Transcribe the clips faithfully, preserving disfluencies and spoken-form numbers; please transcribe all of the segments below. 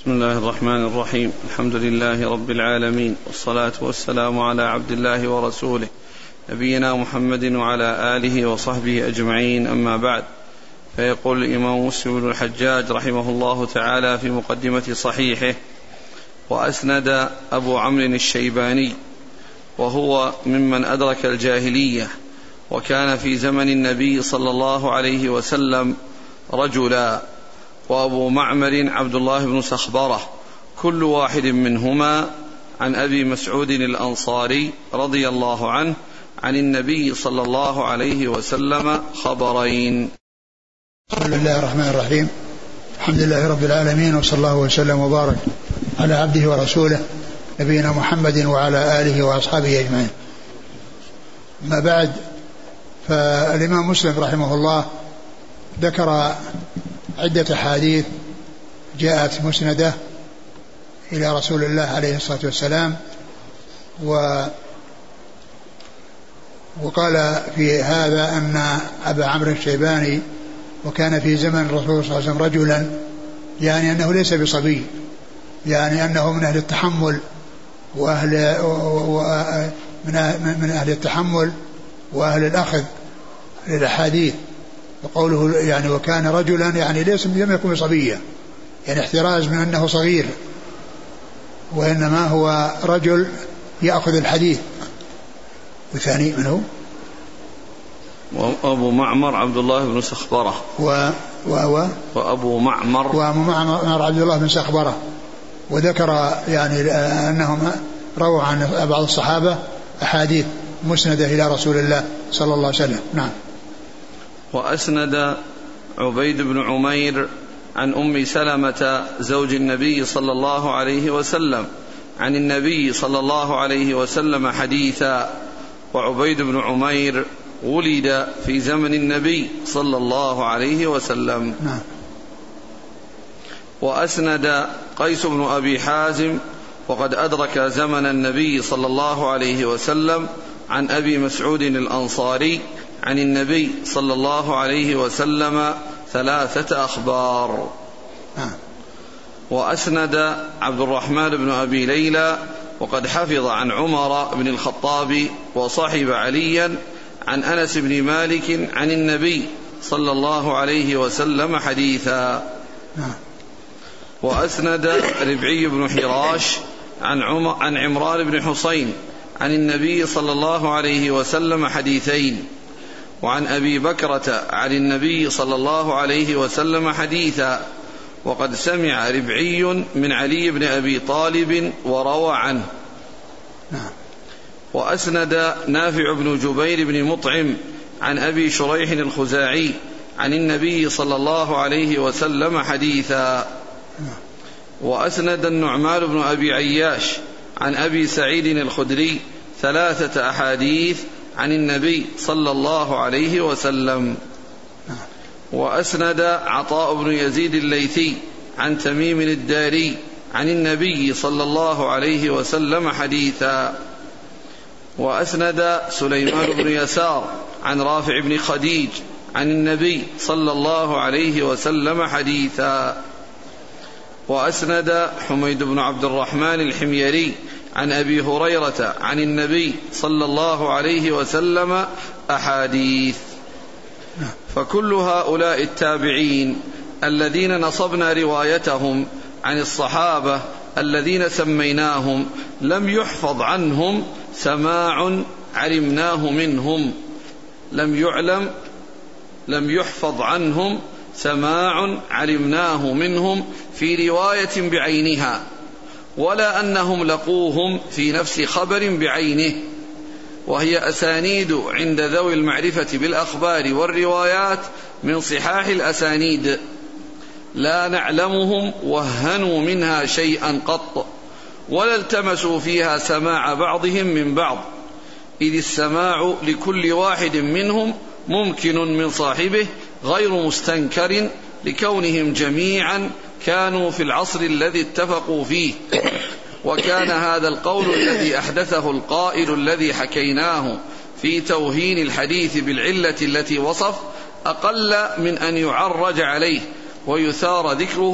بسم الله الرحمن الرحيم. الحمد لله رب العالمين، والصلاة والسلام على عبد الله ورسوله نبينا محمد وعلى آله وصحبه أجمعين، أما بعد. فيقول الإمام مسلم بن الحجاج رحمه الله تعالى في مقدمة صحيحه: وأسند أبو عمرو الشيباني، وهو ممن أدرك الجاهلية، وكان في زمن النبي صلى الله عليه وسلم رجلا، وأبو معمر عبد الله بن سخبرة، كل واحد منهما عن أبي مسعود الأنصاري رضي الله عنه عن النبي صلى الله عليه وسلم خبرين. بسم الله الرحمن الرحيم. الحمد لله رب العالمين، وصلى الله وسلم وبارك على عبده ورسوله نبينا محمد وعلى آله وأصحابه أجمعين. ما بعد، فالإمام مسلم رحمه الله ذكر عدة حديث جاءت مسندة إلى رسول الله عليه الصلاة والسلام، و وقال في هذا أن أبا عمرو الشيباني وكان في زمن الرسول صلى الله عليه وسلم رجلا، يعني أنه ليس بصبي، يعني أنه من أهل التحمل وأهل من أهل التحمل وأهل الأخذ للأحاديث. وقوله يعني وكان رجلا يعني ليس لم يكن صبيا، يعني احتراز من أنه صغير، وإنما هو رجل يأخذ الحديث. وثاني من هو؟ وأبو معمر عبد الله بن سخبرة و... و... و... وأبو معمر وأبو معمر عبد الله بن سخبرة. وذكر يعني أنهم رووا عن بعض الصحابة أحاديث مسندة إلى رسول الله صلى الله عليه وسلم. نعم. وأسند عبيد بن عمير عن أم سلمة زوج النبي صلى الله عليه وسلم عن النبي صلى الله عليه وسلم حديثا. وعبيد بن عمير ولد في زمن النبي صلى الله عليه وسلم. نعم. وأسند قيس بن أبي حازم، وقد أدرك زمن النبي صلى الله عليه وسلم، عن أبي مسعود الأنصاري عن النبي صلى الله عليه وسلم ثلاثة أخبار. نعم. وأسند عبد الرحمن بن أبي ليلى، وقد حفظ عن عمر بن الخطاب وصحب عليا عن أنس بن مالك عن النبي صلى الله عليه وسلم حديثا. نعم. وأسند ربعي بن حراش عن, عن عمران بن حسين عن النبي صلى الله عليه وسلم حديثين. وعن أبي بكرة عن النبي صلى الله عليه وسلم حديثا، وقد سمع ربعي من علي بن أبي طالب وروى عنه. نعم. وأسند نافع بن جبير بن مطعم عن أبي شريح الخزاعي عن النبي صلى الله عليه وسلم حديثا. وأسند النعمان بن أبي عياش عن أبي سعيد الخدري ثلاثة أحاديث عن النبي صلى الله عليه وسلم. وأسند عطاء بن يزيد الليثي عن تميم الداري عن النبي صلى الله عليه وسلم حديثا. وأسند سليمان بن يسار عن رافع بن خديج عن النبي صلى الله عليه وسلم حديثا. وأسند حميد بن عبد الرحمن الحميري عن أبي هريرة عن النبي صلى الله عليه وسلم أحاديث. فكل هؤلاء التابعين الذين نصبنا روايتهم عن الصحابة الذين سميناهم لم يحفظ عنهم سماع علمناه منهم، لم يعلم لم يحفظ عنهم سماع علمناه منهم في رواية بعينها، ولا أنهم لقوهم في نفس خبر بعينه، وهي أسانيد عند ذوي المعرفة بالأخبار والروايات من صحاح الأسانيد، لا نعلمهم وهنوا منها شيئا قط، ولا التمسوا فيها سماع بعضهم من بعض، إذ السماع لكل واحد منهم ممكن من صاحبه غير مستنكر، لكونهم جميعا كانوا في العصر الذي اتفقوا فيه. وكان هذا القول الذي أحدثه القائل الذي حكيناه في توهين الحديث بالعلة التي وصف أقل من أن يعرج عليه ويثار ذكره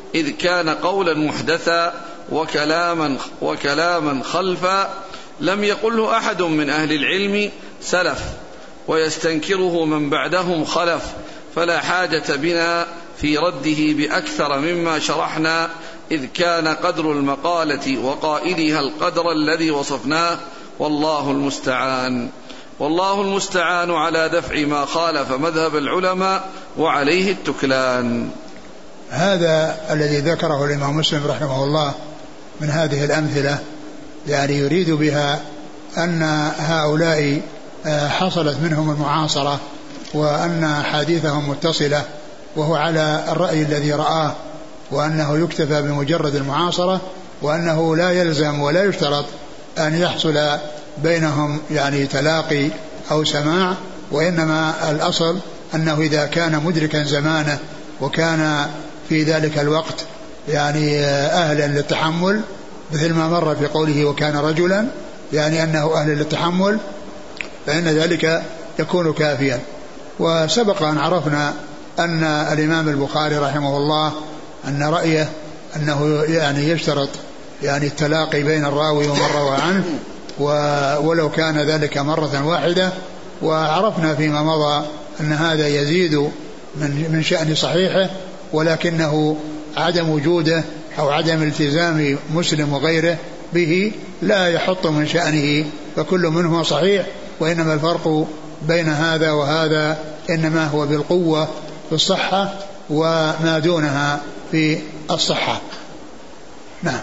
إذ كان قولا محدثا وكلاما, وكلاما خلفا لم يقله أحد من أهل العلم سلف، ويستنكره من بعدهم خلف، فلا حاجة بنا في رده بأكثر مما شرحنا، إذ كان قدر المقالة وقائلها القدر الذي وصفناه، والله المستعان. والله المستعان على دفع ما خالف مذهب العلماء، وعليه التكلان. هذا الذي ذكره الإمام مسلم رحمه الله من هذه الأمثلة يعني يريد بها أن هؤلاء حصلت منهم المعاصرة، وأن حديثهم متصلة، وهو على الرأي الذي رآه، وأنه يكتفى بمجرد المعاصرة، وأنه لا يلزم ولا يشترط أن يحصل بينهم يعني تلاقي أو سماع، وإنما الأصل أنه إذا كان مدركا زمانه وكان في ذلك الوقت يعني أهلا للتحمل، مثل ما مر في قوله وكان رجلا، يعني أنه أهل للتحمل، فإن ذلك يكون كافيا. وسبق أن عرفنا أن الإمام البخاري رحمه الله أن رأيه أنه يعني يشترط يعني التلاقي بين الراوي ومن روى عنه، ولو كان ذلك مرة واحدة. وعرفنا فيما مضى أن هذا يزيد من من شأن صحيحه، ولكنه عدم وجوده أو عدم التزام مسلم وغيره به لا يحط من شأنه، فكل منهما صحيح، وإنما الفرق بين هذا وهذا إنما هو بالقوة في الصحة وما دونها في الصحة. نعم.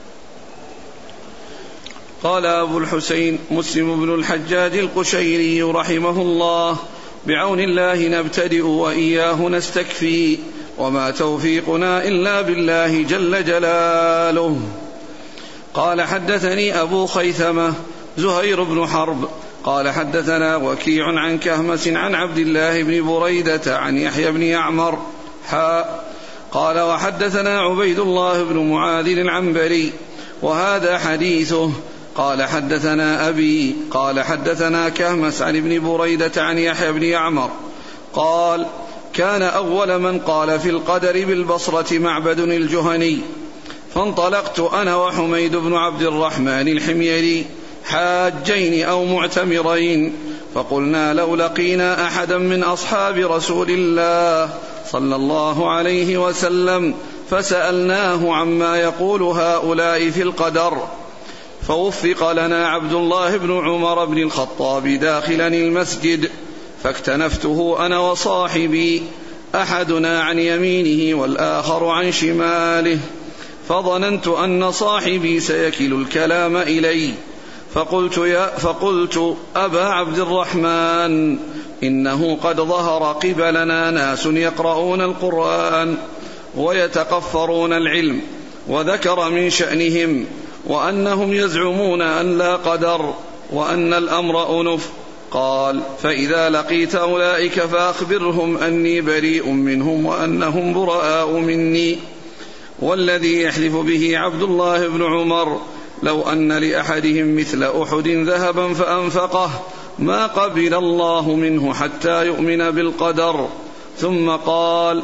قال أبو الحسين مسلم بن الحجاج القشيري رحمه الله: بعون الله نبتدئ وإياه نستكفي، وما توفيقنا إلا بالله جل جلاله. قال حدثني أبو خيثمة زهير بن حرب قال حدثنا وكيع عن كهمس عن عبد الله بن بريدة عن يحيى بن يعمر حاء. قال وحدثنا عبيد الله بن معاذ العنبري وهذا حديثه. قال حدثنا أبي قال حدثنا كهمس عن ابن بريدة عن يحيى بن يعمر قال كان أول من قال في القدر بالبصرة معبد الجهني، فانطلقت أنا وحميد بن عبد الرحمن الحميري حاجين أو معتمرين، فقلنا لو لقينا أحدا من أصحاب رسول الله صلى الله عليه وسلم فسألناه عما يقول هؤلاء في القدر، فوفق لنا عبد الله بن عمر بن الخطاب داخلا المسجد، فاكتنفته أنا وصاحبي، أحدنا عن يمينه والآخر عن شماله، فظننت أن صاحبي سيكل الكلام إلي، فقلت, يا فقلت أبا عبد الرحمن إنه قد ظهر قبلنا ناس يقرؤون القرآن ويتقفرون العلم، وذكر من شأنهم وأنهم يزعمون أن لا قدر وأن الأمر أنف. قال فإذا لقيت أولئك فأخبرهم أني بريء منهم وأنهم براء مني، والذي يحلف به عبد الله بن عمر لو أن لأحدهم مثل أحد ذهبا فأنفقه ما قبل الله منه حتى يؤمن بالقدر. ثم قال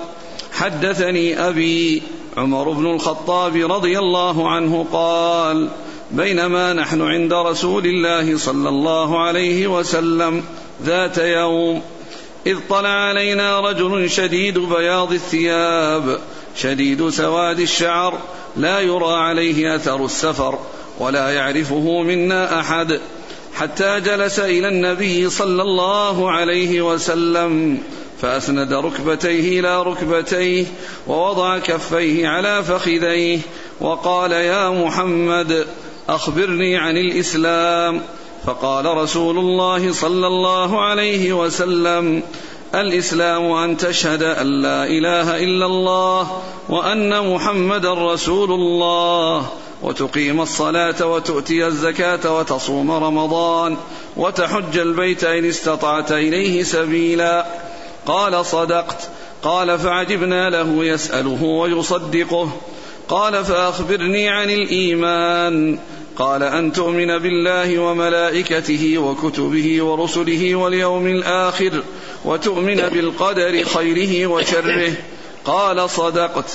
حدثني أبي عمر بن الخطاب رضي الله عنه قال بينما نحن عند رسول الله صلى الله عليه وسلم ذات يوم إذ طلع علينا رجل شديد بياض الثياب شديد سواد الشعر لا يرى عليه أثر السفر ولا يعرفه منا أحد، حتى جلس إلى النبي صلى الله عليه وسلم فأسند ركبتيه إلى ركبتيه ووضع كفيه على فخذيه وقال يا محمد أخبرني عن الإسلام. فقال رسول الله صلى الله عليه وسلم الإسلام أن تشهد أن لا إله إلا الله وأن محمد رسول الله، وتقيم الصلاة وتؤتي الزكاة وتصوم رمضان وتحج البيت إن استطعت إليه سبيلا. قال صدقت. قال فعجبنا له يسأله ويصدقه. قال فأخبرني عن الإيمان. قال أن تؤمن بالله وملائكته وكتبه ورسله واليوم الآخر وتؤمن بالقدر خيره وشره. قال صدقت.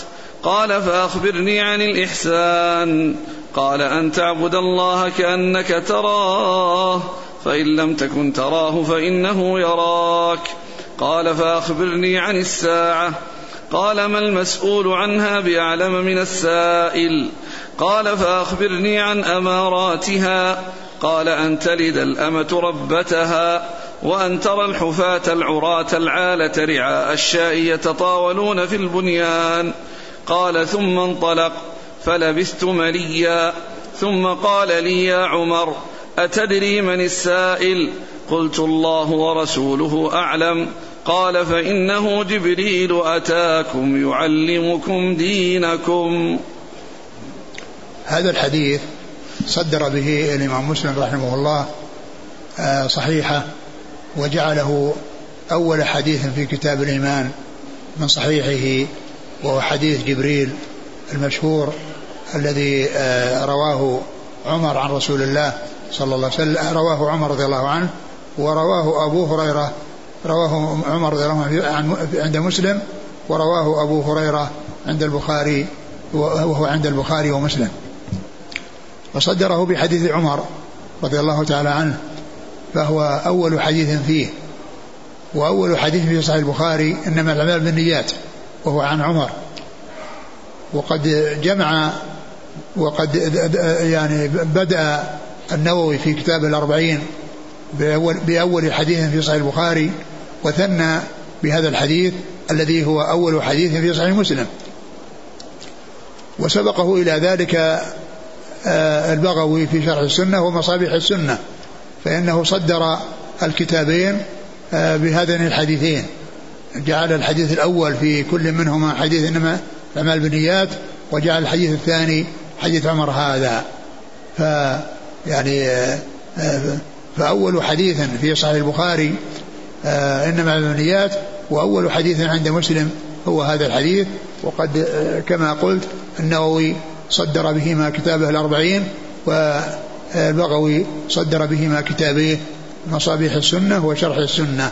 قال فأخبرني عن الإحسان. قال أن تعبد الله كأنك تراه فإن لم تكن تراه فإنه يراك. قال فأخبرني عن الساعة. قال ما المسؤول عنها بأعلم من السائل. قال فأخبرني عن أماراتها. قال أن تلد الأمة ربتها وأن ترى الحفاة العراة العالة رعاء الشاء يتطاولون في البنيان. قال ثم انطلق فلبثت مليا ثم قال لي يا عمر أتدري من السائل؟ قلت الله ورسوله أعلم. قال فإنه جبريل أتاكم يعلمكم دينكم. هذا الحديث صدر به الإمام مسلم رحمه الله صحيحة وجعله أول حديث في كتاب الإيمان من صحيحه، وهو حديث جبريل المشهور الذي رواه عمر عن رسول الله صلى الله عليه وسلم، رواه عمر رضي الله عنه، ورواه أبو هريرة، رواه عمر رضي الله عنه عند مسلم، ورواه أبو هريرة عند البخاري وهو عند البخاري ومسلم. وصدره بحديث عمر رضي الله تعالى عنه، فهو أول حديث فيه، وأول حديث في صحيح البخاري إنما الأعمال بالنيات، وهو عن عمر. وقد جمع وقد يعني بدأ النووي في كتاب الأربعين بأول, بأول حديث في صحيح البخاري، وثنى بهذا الحديث الذي هو أول حديث في صحيح مسلم. وسبقه إلى ذلك البغوي في شرح السنة ومصابيح السنة، فإنه صدر الكتابين بهذين الحديثين، جعل الحديث الأول في كل منهما حديث إنما الأعمال بالنيات، وجعل الحديث الثاني حديث عمر هذا. ف يعني فأول حديث في صحيح البخاري إنما الأعمال بالنيات، وأول حديث عند مسلم هو هذا الحديث. وقد كما قلت النووي صدر بهما كتابه الأربعين، والبغوي صدر بهما كتابه مصابيح السنة وشرح السنة.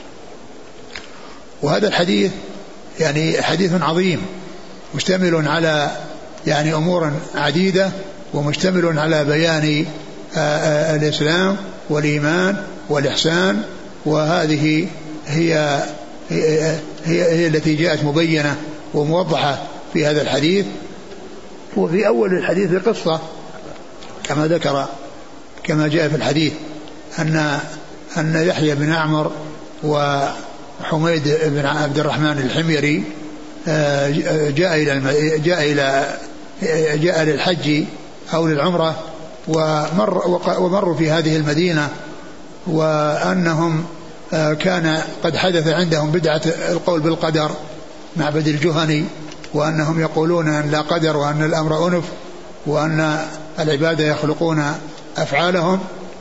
وهذا الحديث يعني حديث عظيم مشتمل على يعني أمور عديدة، ومشتمل على بيان الإسلام والإيمان والإحسان، وهذه هي هي, هي, هي التي جاءت مبينة وموضحة في هذا الحديث. وفي أول الحديث قصة كما ذكر كما جاء في الحديث أن أن يحيى بن عمر وحميد بن عبد الرحمن الحميري جاء إلى جاء إلى جاء للحج أو للعمرة، ومر ومروا في هذه المدينة، وأنهم كان قد حدث عندهم بدعة القول بالقدر معبد الجهني، وأنهم يقولون أن لا قدر وأن الأمر أنف، وأن العباد يخلقون أفعالهم.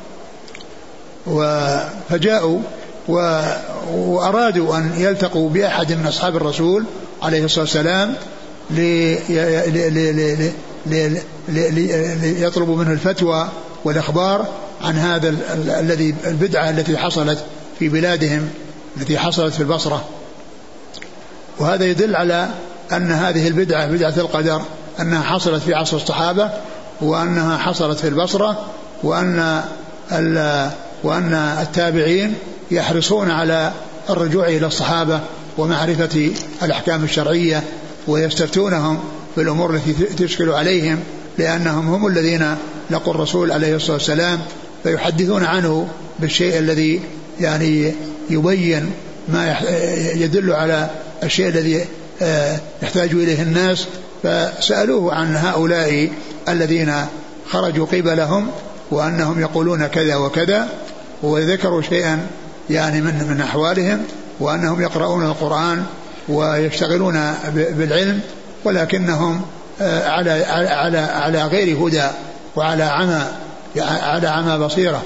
فجاءوا وأرادوا أن يلتقوا بأحد من أصحاب الرسول عليه الصلاة والسلام ليطلبوا منه الفتوى والإخبار عن هذا الذي البدعة التي حصلت في بلادهم التي حصلت في البصرة. وهذا يدل على أن هذه البدعة بدعة القدر أنها حصلت في عصر الصحابة، وأنها حصلت في البصرة، وأن وأن التابعين يحرصون على الرجوع إلى الصحابة ومعرفة الأحكام الشرعية، ويستفتونهم في الأمور التي تشكل عليهم، لأنهم هم الذين لقوا الرسول عليه الصلاة والسلام، فيحدثون عنه بالشيء الذي يعني يبين ما يدل على الشيء الذي يحتاج إليه الناس. فسألوه عن هؤلاء الذين خرجوا قبلهم وأنهم يقولون كذا وكذا، وذكروا شيئا يعني من من أحوالهم، وأنهم يقرؤون القرآن ويشتغلون بالعلم، ولكنهم على على على غير هدى وعلى عمى على عمى بصيرة.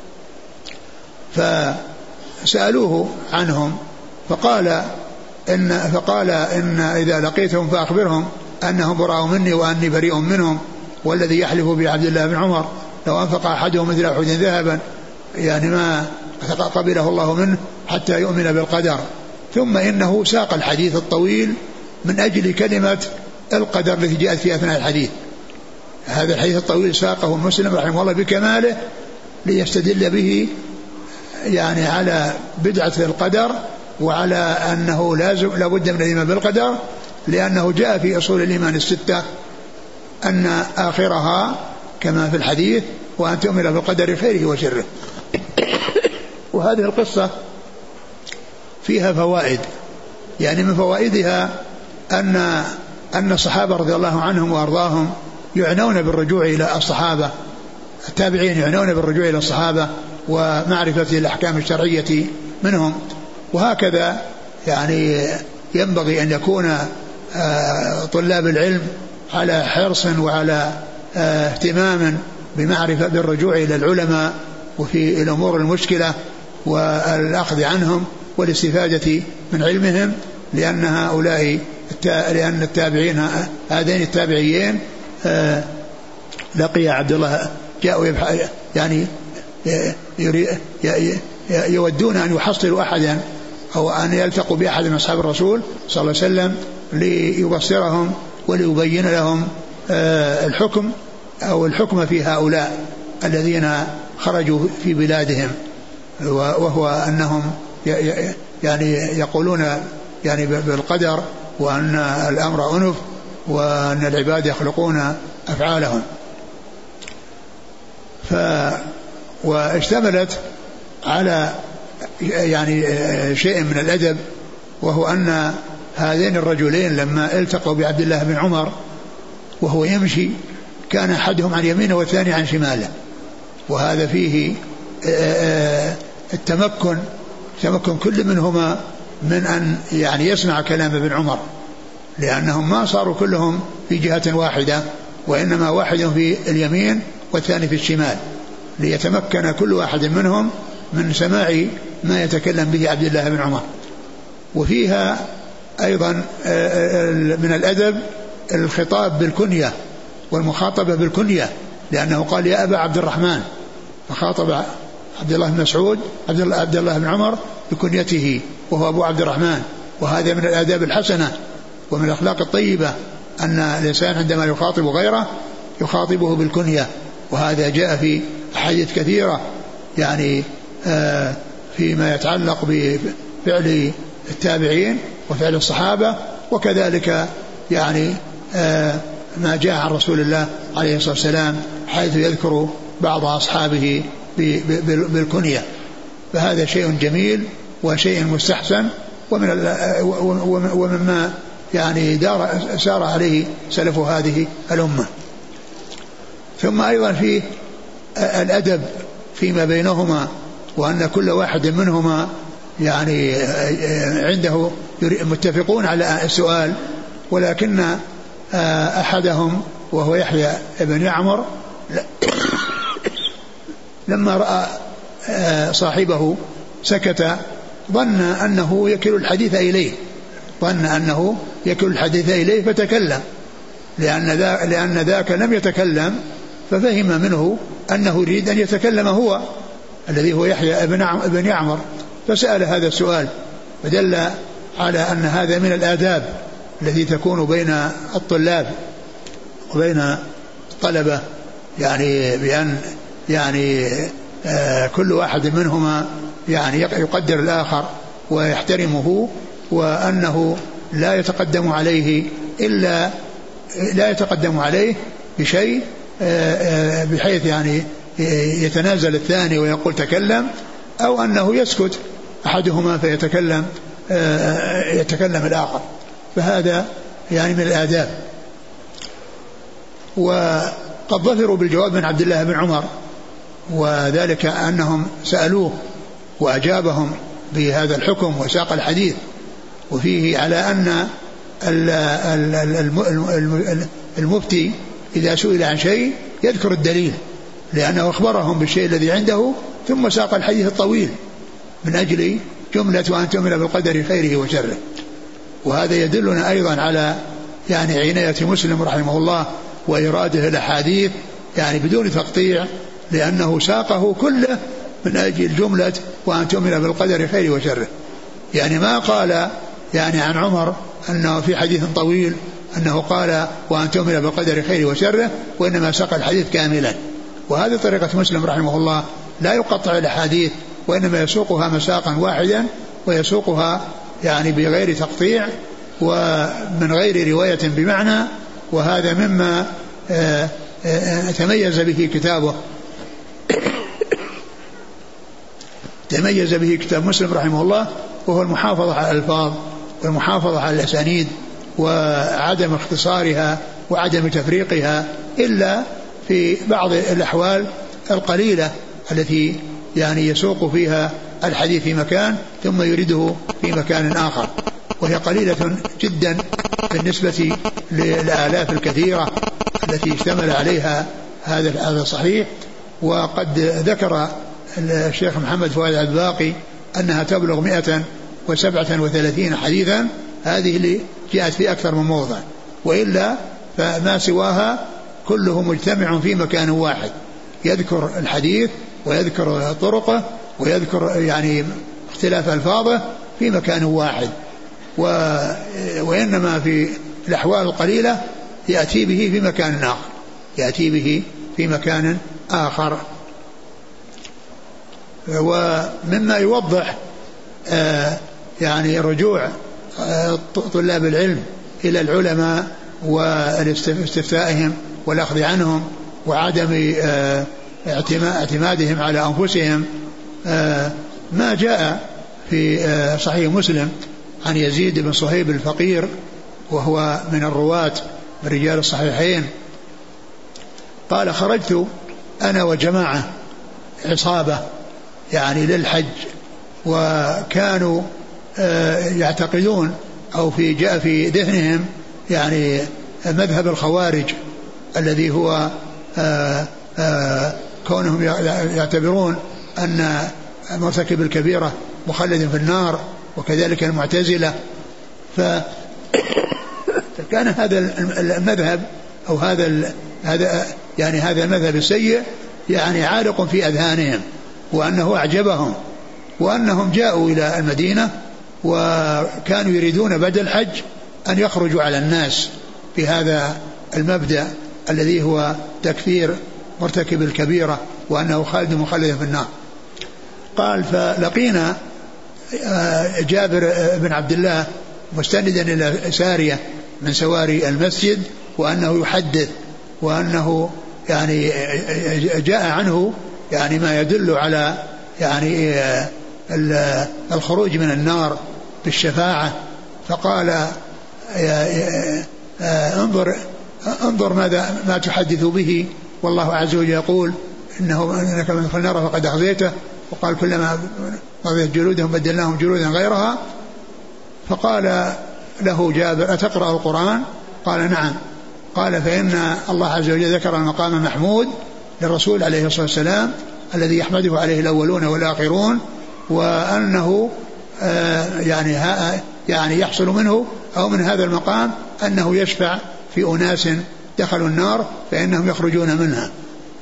فسألوه عنهم فقال إن فقال إن إذا لقيتهم فأخبرهم أنهم براء مني وأني بريء منهم، والذي يحلف بعبد الله بن عمر لو أنفق أحدهم مثل أحد ذهبا يعني ما قبله الله منه حتى يؤمن بالقدر. ثم إنه ساق الحديث الطويل من أجل كلمة القدر التي جاءت في أثناء الحديث. هذا الحديث الطويل ساقه مسلم رحمه الله بكماله ليستدل به يعني على بدعة القدر وعلى أنه لازم لابد من الإيمان بالقدر، لأنه جاء في أصول الإيمان الستة أن آخرها كما في الحديث وأن تؤمن بالقدر خيره وشره. وهذه القصة فيها فوائد، يعني من فوائدها أن أن الصحابة رضي الله عنهم وأرضاهم يعنون بالرجوع إلى الصحابة، التابعين يعنون بالرجوع إلى الصحابة ومعرفة الأحكام الشرعية منهم. وهكذا يعني ينبغي أن يكون طلاب العلم على حرص وعلى اهتمام بمعرفة بالرجوع إلى العلماء وفي الأمور المشكلة والأخذ عنهم والاستفادة من علمهم، لأن هؤلاء لأن التابعين هذين التابعيين لقي عبد الله جاءوا يعني يودون أن يحصلوا أحدا أو أن يلتقوا بأحد من أصحاب الرسول صلى الله عليه وسلم ليبصرهم وليبين لهم الحكم أو الحكم في هؤلاء الذين خرجوا في بلادهم، وهو أنهم يعني يقولون يعني بالقدر وأن الأمر أنف وأن العباد يخلقون أفعالهم. ف واشتملت على يعني شيء من الأدب، وهو أن هذين الرجلين لما التقوا بعبد الله بن عمر وهو يمشي كان أحدهم عن يمينه والثاني عن شماله، وهذا فيه التمكن تمكن كل منهما من أن يعني يسمع كلام ابن عمر، لأنهم ما صاروا كلهم في جهة واحدة، وإنما واحد في اليمين والثاني في الشمال، ليتمكن كل واحد منهم من سماع ما يتكلم به عبد الله بن عمر. وفيها أيضا من الأدب الخطاب بالكنية والمخاطبة بالكنية، لأنه قال يا أبا عبد الرحمن، فخاطب عبد الله بن مسعود عبد الله بن عمر بكنيته وهو أبو عبد الرحمن. وهذا من الآداب الحسنة ومن الأخلاق الطيبة أن الإنسان عندما يخاطب غيره يخاطبه بالكنية، وهذا جاء في أحاديث كثيرة يعني آه فيما يتعلق بفعل التابعين وفعل الصحابة، وكذلك يعني آه ما جاء عن رسول الله عليه الصلاة والسلام حيث يذكر بعض أصحابه بالكنية. فهذا شيء جميل وشيء مستحسن ومن ومما يعني دار سار عليه سلف هذه الأمة. ثم أيضا في الأدب فيما بينهما، وأن كل واحد منهما يعني عنده متفقون على السؤال، ولكن أحدهم وهو يحيى بن يعمر لما رأى صاحبه سكت ظن أنه يكل الحديث إليه ظن أنه يكل الحديث إليه فتكلم، لأن, ذا لأن ذاك لم يتكلم، ففهم منه أنه يريد أن يتكلم هو الذي هو يحيى بن يعمر، فسأل هذا السؤال، فدل على أن هذا من الآداب التي تكون بين الطلاب وبين الطلبة، يعني بأن يعني آه كل واحد منهما يعني يقدر الآخر ويحترمه، وأنه لا يتقدم عليه إلا لا يتقدم عليه بشيء آه آه بحيث يعني يتنازل الثاني ويقول تكلم، أو أنه يسكت أحدهما فيتكلم آه يتكلم الآخر. فهذا يعني من الآداب. وقد ظفروا بالجواب من عبد الله بن عمر، وذلك أنهم سألوه وأجابهم بهذا الحكم وساق الحديث، وفيه على أن المفتي إذا سئل عن شيء يذكر الدليل، لأنه أخبرهم بالشيء الذي عنده ثم ساق الحديث الطويل من أجل جملة وأن تؤمن بالقدر خيره وشره. وهذا يدلنا أيضا على يعني عناية مسلم رحمه الله وإراده الأحاديث يعني بدون تقطيع، لأنه ساقه كله من أجل جملة وأن تؤمن بالقدر خيره وشره. يعني ما قال يعني عن عمر أنه في حديث طويل أنه قال وأن تؤمن بالقدر خيره وشره، وإنما ساق الحديث كاملا. وهذه طريقة مسلم رحمه الله، لا يقطع الأحاديث وإنما يسوقها مساقا واحدا، ويسوقها يعني بغير تقطيع ومن غير رواية بمعنى. وهذا مما تميز به كتابه تميز به كتاب مسلم رحمه الله، وهو المحافظة على الألفاظ والمحافظة على الأسانيد وعدم اختصارها وعدم تفريقها إلا في بعض الأحوال القليلة التي يعني يسوق فيها الحديث في مكان ثم يريده في مكان آخر، وهي قليلة جدا بالنسبة للآلاف الكثيرة التي اشتمل عليها هذا هذا الصحيح. وقد ذكر الشيخ محمد فؤاد الباقي أنها تبلغ مئة وسبعة وثلاثين حديثا، هذه اللي جاءت في أكثر من موضع، وإلا فما سواها كله مجتمع في مكان واحد، يذكر الحديث ويذكر طرقه ويذكر يعني اختلاف ألفاظه في مكان واحد. و... وإنما في الأحوال القليلة يأتي به في مكان آخر يأتي به في مكان آخر. ومما يوضح آه يعني رجوع آه طلاب العلم إلى العلماء والاستفتائهم والأخذ عنهم وعدم آه اعتمادهم على أنفسهم، آه ما جاء في آه صحيح مسلم عن يزيد بن صهيب الفقير، وهو من الرواة من رجال الصحيحين، قال خرجت أنا وجماعة عصابة يعني للحج، وكانوا يعتقدون أو في جاء في ذهنهم يعني مذهب الخوارج الذي هو كونهم يعتبرون أن مرتكب الكبيرة مخلد في النار، وكذلك المعتزلة. فكان هذا المذهب أو هذا هذا يعني هذا المذهب السيء يعني عالق في أذهانهم، وأنه أعجبهم، وأنهم جاءوا إلى المدينة وكانوا يريدون بعد الحج أن يخرجوا على الناس بهذا المبدأ الذي هو تكفير مرتكب الكبيرة وأنه خالد مخلد في النار. قال فلقينا جابر بن عبد الله مستندا إلى سارية من سواري المسجد، وأنه يحدث وأنه يعني جاء عنه يعني ما يدل على يعني الخروج من النار بالشفاعة. فقال انظر انظر ماذا ما تحدث به، والله عز وجل يقول إنه إنك من دخل النار فقد أخزيته، وقال كلما نضجت جلودهم بدلناهم جلودا غيرها. فقال له جابر أتقرأ القرآن؟ قال نعم. قال فإن الله عز وجل ذكر المقام محمود للرسول عليه الصلاة والسلام الذي يحمده عليه الأولون والآخرون، وأنه آه يعني يعني يحصل منه أو من هذا المقام أنه يشفع في أناس دخلوا النار فإنهم يخرجون منها.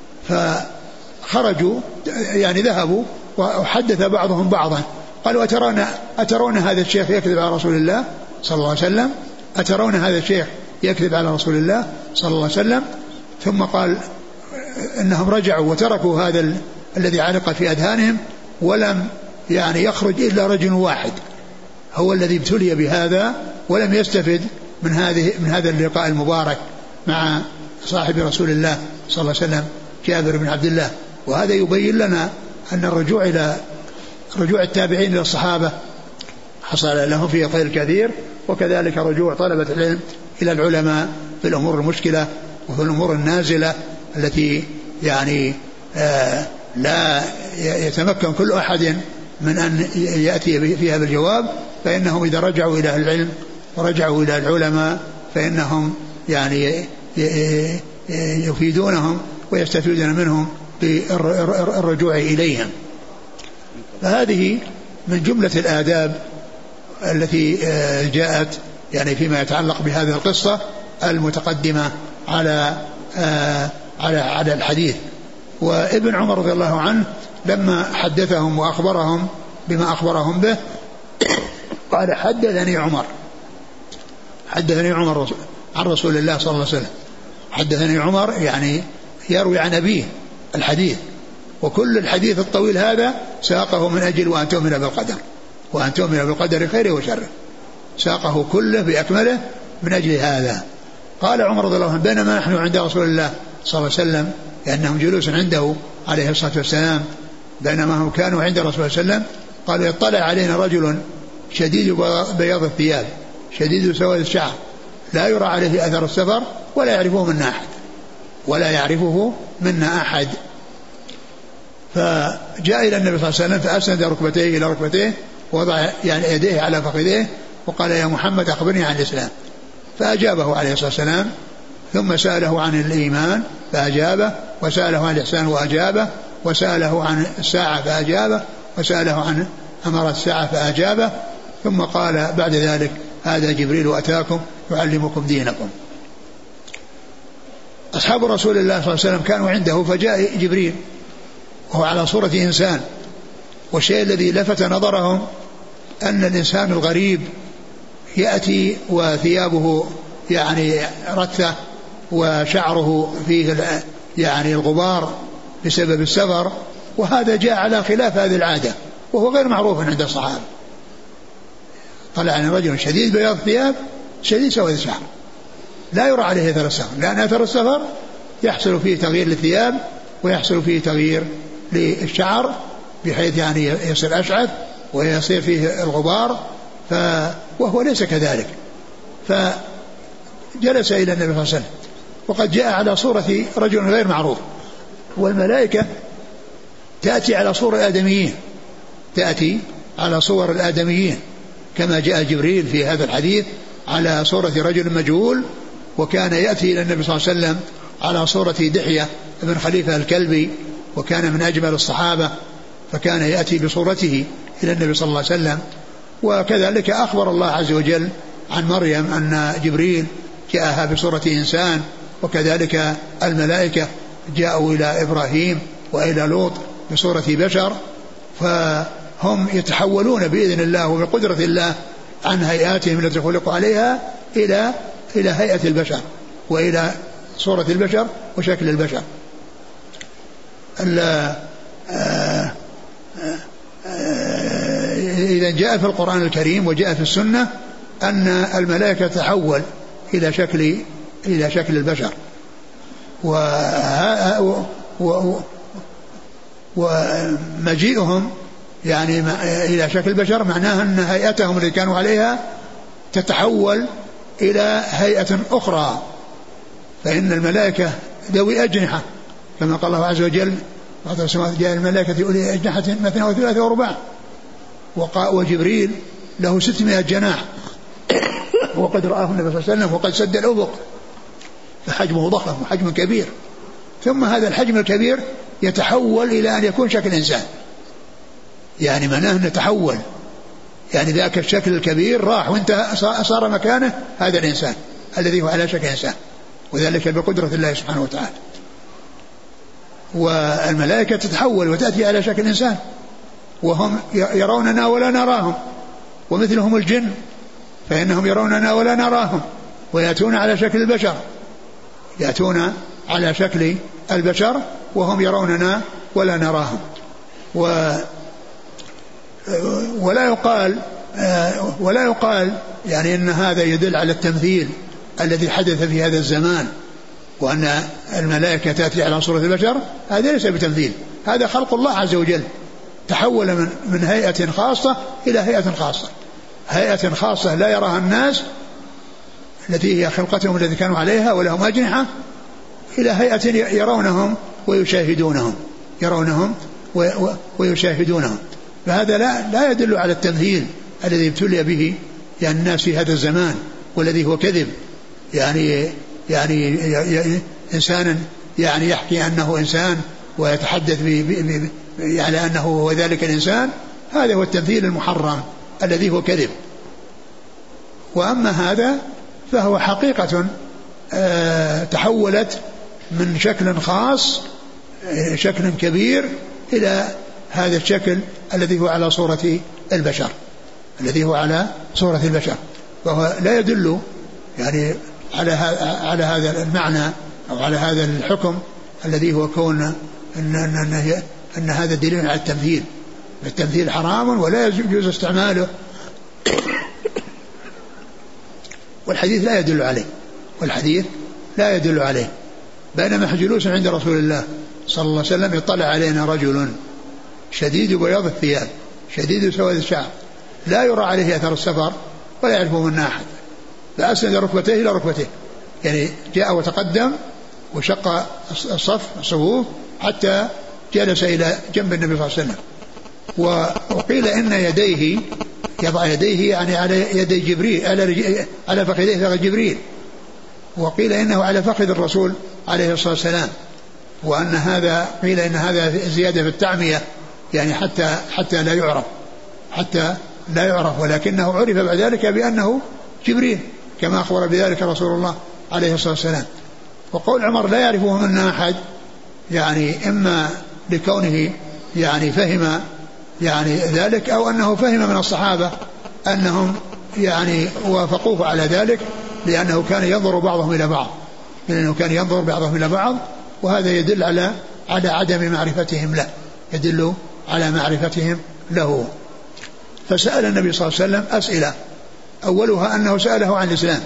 فخرجوا يعني ذهبوا وحدث بعضهم بعضا، قالوا أترون, أترون هذا الشيخ يكذب على رسول الله صلى الله عليه وسلم؟ أترون هذا الشيخ يكذب على رسول الله صلى الله عليه وسلم؟ ثم قال إنهم رجعوا وتركوا هذا ال... الذي علق في أذهانهم، ولم يعني يخرج إلا رجل واحد هو الذي ابتلي بهذا ولم يستفد من هذه من هذا اللقاء المبارك مع صاحب رسول الله صلى الله عليه وسلم جابر بن عبد الله. وهذا يبين لنا أن الرجوع إلى رجوع التابعين إلى الصحابة حصل لهم فيه خير كثير، وكذلك رجوع طلبة العلم إلى العلماء في الأمور المشكلة وفي الأمور النازلة التي يعني آه لا يتمكن كل أحد من أن يأتي فيها بالجواب، فإنهم إذا رجعوا إلى العلم ورجعوا إلى العلماء فإنهم يعني يفيدونهم ويستفيدون منهم بالرجوع إليهم. فهذه من جملة الآداب التي جاءت يعني فيما يتعلق بهذه القصة المتقدمة على على على الحديث. وابن عمر رضي الله عنه لما حدثهم وأخبرهم بما أخبرهم به قال حدثني عمر حدثني عمر عن رسول الله صلى الله عليه وسلم. حدثني عمر يعني يروي عن أبيه الحديث، وكل الحديث الطويل هذا ساقه من أجل وأن تؤمن بالقدر، وأن تؤمن بالقدر خيره وشره، ساقه كله بأكمله من أجل هذا. قال عمر رضي الله عنه بينما نحن عند رسول الله صلى الله عليه وسلم، لأنهم جلوس عنده عليه الصلاة والسلام، بينما هم كانوا عند رسول الله صلى الله عليه وسلم قالوا يطلع علينا رجل شديد بياض الثياب شديد سواد الشعر لا يرى عليه أثر السفر ولا يعرفه منا أحد ولا يعرفه منا أحد فجاء إلى النبي صلى الله عليه وسلم فأسند ركبتيه إلى ركبتيه ووضع يعني يديه على فخذيه وقال يا محمد أخبرني عن الإسلام، فأجابه عليه الصلاة والسلام، ثم سأله عن الإيمان فأجابه، وسأله عن الإحسان وأجابه، وسأله عن الساعة فأجابه، وسأله عن أمر الساعة فأجابه، ثم قال بعد ذلك هذا جبريل أتاكم يعلمكم دينكم. أصحاب رسول الله صلى الله عليه وسلم كانوا عنده، فجاء جبريل وهو على صورة إنسان، والشيء الذي لفت نظرهم أن الإنسان الغريب يأتي وثيابه يعني رثة وشعره فيه يعني الغبار بسبب السفر، وهذا جاء على خلاف هذه العادة وهو غير معروف عند الصحابة. طلع عن رجل شديد بياض الثياب شديد سواد الشعر لا يرى عليه أثر السفر، لأن أثر السفر يحصل فيه تغيير للثياب ويحصل فيه تغيير للشعر بحيث يعني يصير أشعث ويصير فيه الغبار، ف... وهو ليس كذلك. فجلس إلى النبي صلى الله عليه وسلم وقد جاء على صورة رجل غير معروف، والملائكة تأتي على صور الآدميين، تأتي على صور الآدميين كما جاء جبريل في هذا الحديث على صورة رجل مجهول، وكان يأتي إلى النبي صلى الله عليه وسلم على صورة دحية بن خليفة الكلبي، وكان من أجمل الصحابة، فكان يأتي بصورته إلى النبي صلى الله عليه وسلم. وكذلك أخبر الله عز وجل عن مريم أن جبريل جاءها بصورة إنسان، وكذلك الملائكة جاءوا إلى إبراهيم وإلى لوط بصورة بشر، فهم يتحولون بإذن الله وبقدرة الله عن هيئاتهم التي خلقوا عليها إلى إلى هيئة البشر وإلى صورة البشر وشكل البشر. إذا جاء في القرآن الكريم وجاء في السنة أن الملائكة تحول إلى شكل إلى شكل البشر، ومجيئهم يعني إلى شكل البشر معناها أن هيئتهم التي كانوا عليها تتحول إلى هيئة أخرى، فإن الملائكة ذوي أجنحة كما قال الله عز وجل جاء الملائكة أولي أجنحة مثنى وثلاثة ورباع، وجبريل له ستمائة جناح وقد رآه النبي صلى الله عليه وسلم وقد سد الأفق، فحجمه ضخم وحجم كبير، ثم هذا الحجم الكبير يتحول إلى أن يكون شكل إنسان، يعني معناه أنه تحول، يعني ذاك الشكل الكبير راح وانت صار مكانه هذا الإنسان الذي هو على شكل إنسان، وذلك بقدرة الله سبحانه وتعالى. والملائكة تتحول وتأتي على شكل إنسان، وهم يروننا ولا نراهم، ومثلهم الجن فإنهم يروننا ولا نراهم ويأتون على شكل البشر، يأتون على شكل البشر وهم يروننا ولا نراهم. و ولا يقال ولا يقال يعني إن هذا يدل على التمثيل الذي حدث في هذا الزمان، وأن الملائكة تأتي على صورة البشر، هذا ليس بتمثيل، هذا خلق الله عز وجل، تحول من, من هيئة خاصة إلى هيئة خاصة، هيئة خاصة لا يراها الناس التي هي خلقتهم التي كانوا عليها ولهم أجنحة، إلى هيئة يرونهم ويشاهدونهم يرونهم ويشاهدونهم. فهذا لا, لا يدل على التمثيل الذي ابتلي به يعني الناس في هذا الزمان والذي هو كذب، يعني يعني إنسانا يعني يحكي أنه إنسان ويتحدث على أنه هو ذلك الإنسان، هذا هو التمثيل المحرم الذي هو كذب. وأما هذا فهو حقيقة تحولت من شكل خاص شكل كبير إلى هذا الشكل الذي هو على صورة البشر الذي هو على صورة البشر، فهو لا يدل يعني على على هذا المعنى أو على هذا الحكم الذي هو كون أن, أن, أن, أن هذا دليل على التمثيل. التمثيل حرام ولا يجوز استعماله، والحديث لا يدل عليه والحديث لا يدل عليه. بينما جلوس عند رسول الله صلى الله عليه وسلم اطلع علينا رجل شديد بياض الثياب شديد سواد الشعر لا يرى عليه أثر السفر ولا يعرفه منا أحد، فأسند ركبتيه إلى ركبتيه، يعني جاء وتقدم وشق الصف الصفوف حتى جلس إلى جنب النبي صلى الله عليه وسلم. وقيل إن يديه يضع يديه يعني على يدي جبريل على على فخذيه فخذ جبريل، وقيل إنه على فخذ الرسول عليه الصلاة والسلام، وأن هذا قيل إن هذا زيادة في التعمية يعني حتى حتى لا يعرف حتى لا يعرف ولكنه عرف بعد ذلك بأنه جبريل كما أخبر بذلك رسول الله عليه الصلاة والسلام. وقول عمر لا يعرفه منا أحد يعني إما لكونه يعني فهم يعني ذلك أو أنه فهم من الصحابة أنهم يعني وافقوه على ذلك، لأنه كان ينظر بعضهم إلى بعض لأنه كان ينظر بعضهم إلى بعض وهذا يدل على على عدم معرفتهم له يدل على معرفتهم له. فسأل النبي صلى الله عليه وسلم أسئلة، أولها أنه سأله عن الإسلام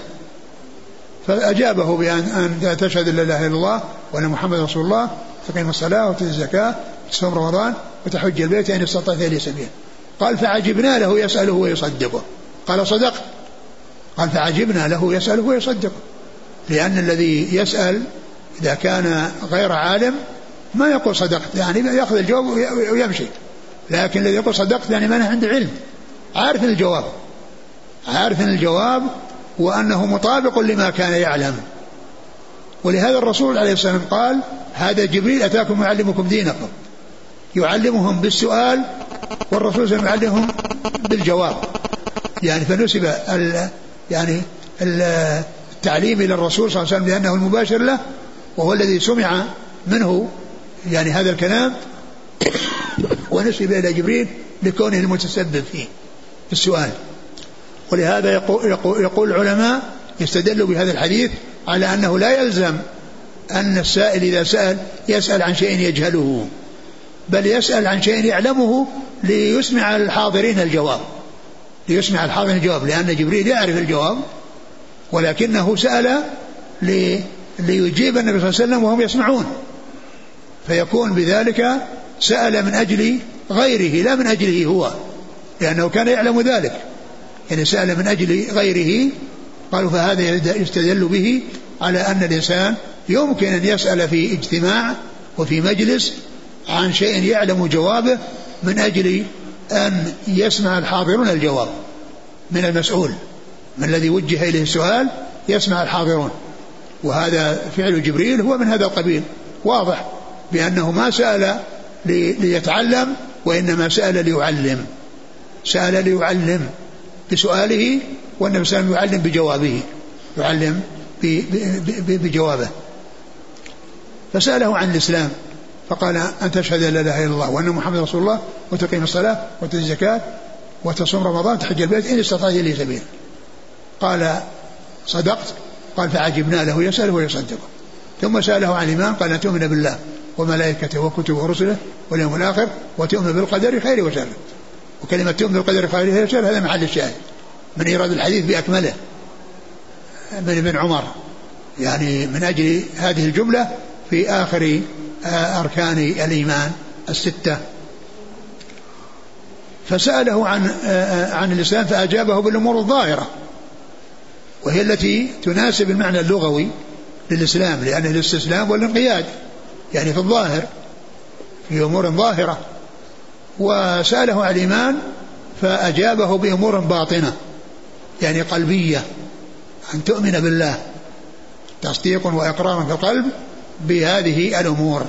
فأجابه بأن أن تشهد أن لا إله إلا الله وأن محمد رسول الله تقيم الصلاة وتؤتي الزكاة وتصوم رمضان وتحج البيت إن استطعت إليه سبيلا. قال فعجبنا له يسأله ويصدقه. قال صدق. قال فعجبنا له يسأله ويصدقه، لأن الذي يسأل إذا كان غير عالم ما يقول صدقت يعني يأخذ الجواب ويمشي، لكن الذي يقول صدقت يعني ما عنده علم عارف الجواب عارف الجواب وأنه مطابق لما كان يعلم. ولهذا الرسول عليه الصلاة والسلام قال هذا جبريل أتاكم يعلمكم دينكم، يعلمهم بالسؤال والرسول صلى الله عليه وسلم يعلمهم بالجواب، يعني فنسب ال يعني التعليم إلى الرسول صلى الله عليه وسلم لأنه المباشر له وهو الذي سمع منه يعني هذا الكلام، ونسب إلى جبريل لكونه المتسبب فيه في السؤال. ولهذا يقول, يقول, يقول العلماء يستدلوا بهذا الحديث على أنه لا يلزم أن السائل إذا سأل يسأل عن شيء يجهله، بل يسأل عن شيء يعلمه ليسمع الحاضرين الجواب ليسمع الحاضرين الجواب لأن جبريل يعرف الجواب، ولكنه سأل لي ليجيب النبي صلى الله عليه وسلم وهم يسمعون، فيكون بذلك سأل من أجل غيره لا من أجله هو، لأنه كان يعلم ذلك، يعني سأل من أجل غيره. قالوا فهذا يستدل به على أن الإنسان يمكن أن يسأل في اجتماع وفي مجلس عن شيء يعلم جوابه من أجل أن يسمع الحاضرون الجواب من المسؤول، من الذي وجه إليه السؤال يسمع الحاضرون. وهذا فعل جبريل هو من هذا القبيل، واضح بأنه ما سأل ليتعلم وإنما سأل ليعلم سأل ليعلم بسؤاله، والنبي صلى الله عليه وسلم يعلم بجوابه يعلم بجوابه. فسأله عن الإسلام فقال أن تشهد أن لا إله إلا الله وأن محمد رسول الله وتقيم الصلاة وتؤتي الزكاة وتصوم رمضان تحج البيت إن استطعت إليه سبيلا. قال صدقت. قال فعجبنا له يسأله ويصدقه. ثم سأله عن الإيمان قال أن تؤمن بالله وملائكته وكتبه ورسله واليوم الآخر وتؤمن بالقدر خير وشر. وكلمة تؤمن بالقدر خير وشر هذا محل الشاهد من إيراد الحديث بأكمله من ابن عمر، يعني من أجل هذه الجملة في آخر أركان الإيمان الستة. فسأله عن عن الإسلام فأجابه بالأمور الظاهرة وهي التي تناسب المعنى اللغوي للإسلام، لأنه الاستسلام والانقياد يعني في الظاهر في أمور ظاهرة. وسأله عن الإيمان فأجابه بأمور باطنة يعني قلبية، أن تؤمن بالله تصديق وإقرار في القلب بهذه الأمور.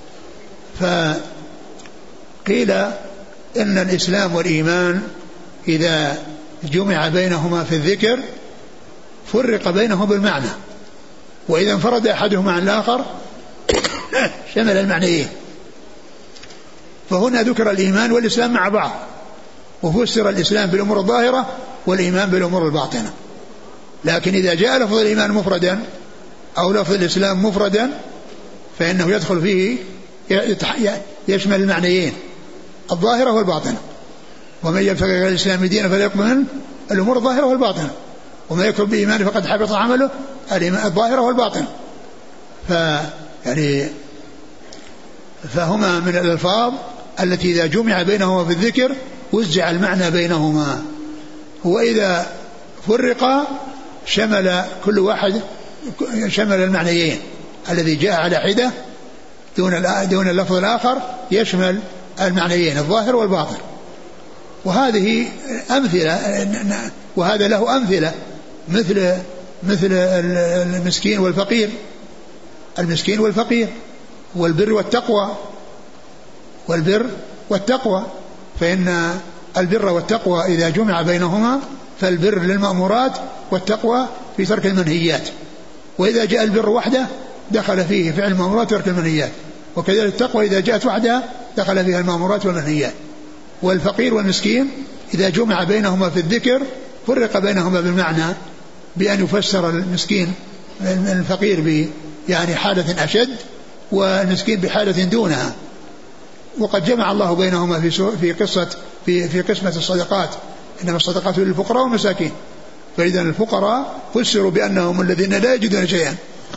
فقيل إن الإسلام والإيمان إذا جمع بينهما في الذكر فرق بينهم بالمعنى، وإذا انفرد أحدهما عن الآخر شمل المعنيين. فهنا ذكر الإيمان والإسلام مع بعض، وفسر الإسلام بالأمور الظاهرة والإيمان بالأمور الباطنة. لكن إذا جاء لفظ الإيمان مفردا أو لفظ الإسلام مفردا فإنه يدخل فيه يشمل المعنيين الظاهرة والباطنة. ومن يبتغي غير الإسلام دينا فلا يقبل منه الأمور الظاهرة والباطنة، ومن يكفر بإيمانه فقد حبط عمله الظاهرة والباطنة. فيعني فهما من الألفاظ التي إذا جمع بينهما في الذكر وزع المعنى بينهما، وإذا فرق شمل كل واحد شمل المعنيين الذي جاء على حدة دون دون اللفظ الآخر يشمل المعنيين الظاهر والباطن. وهذه أمثلة، وهذا له أمثلة مثل مثل المسكين والفقير، المسكين والفقير والبر والتقوى، والبر والتقوى، فإن البر والتقوى إذا جمع بينهما فالبر للمأمورات والتقوى في ترك المنهيات، وإذا جاء البر وحده دخل فيه فعل المأمورات وترك المنهيات، وكذلك التقوى إذا جاءت وحدها دخل فيها المأمورات والمنهيات. والفقير والمسكين إذا جمع بينهما في الذكر فرق بينهما بالمعنى بأن يفسر المسكين الفقير ب يعني حالة أشد والمسكين بحالة دونها. وقد جمع الله بينهما في في قصة في في قسمة الصدقات، إنما الصدقات للفقراء والمساكين، فإذا الفقراء فسروا بأنهم الذين لا يجدون شيئا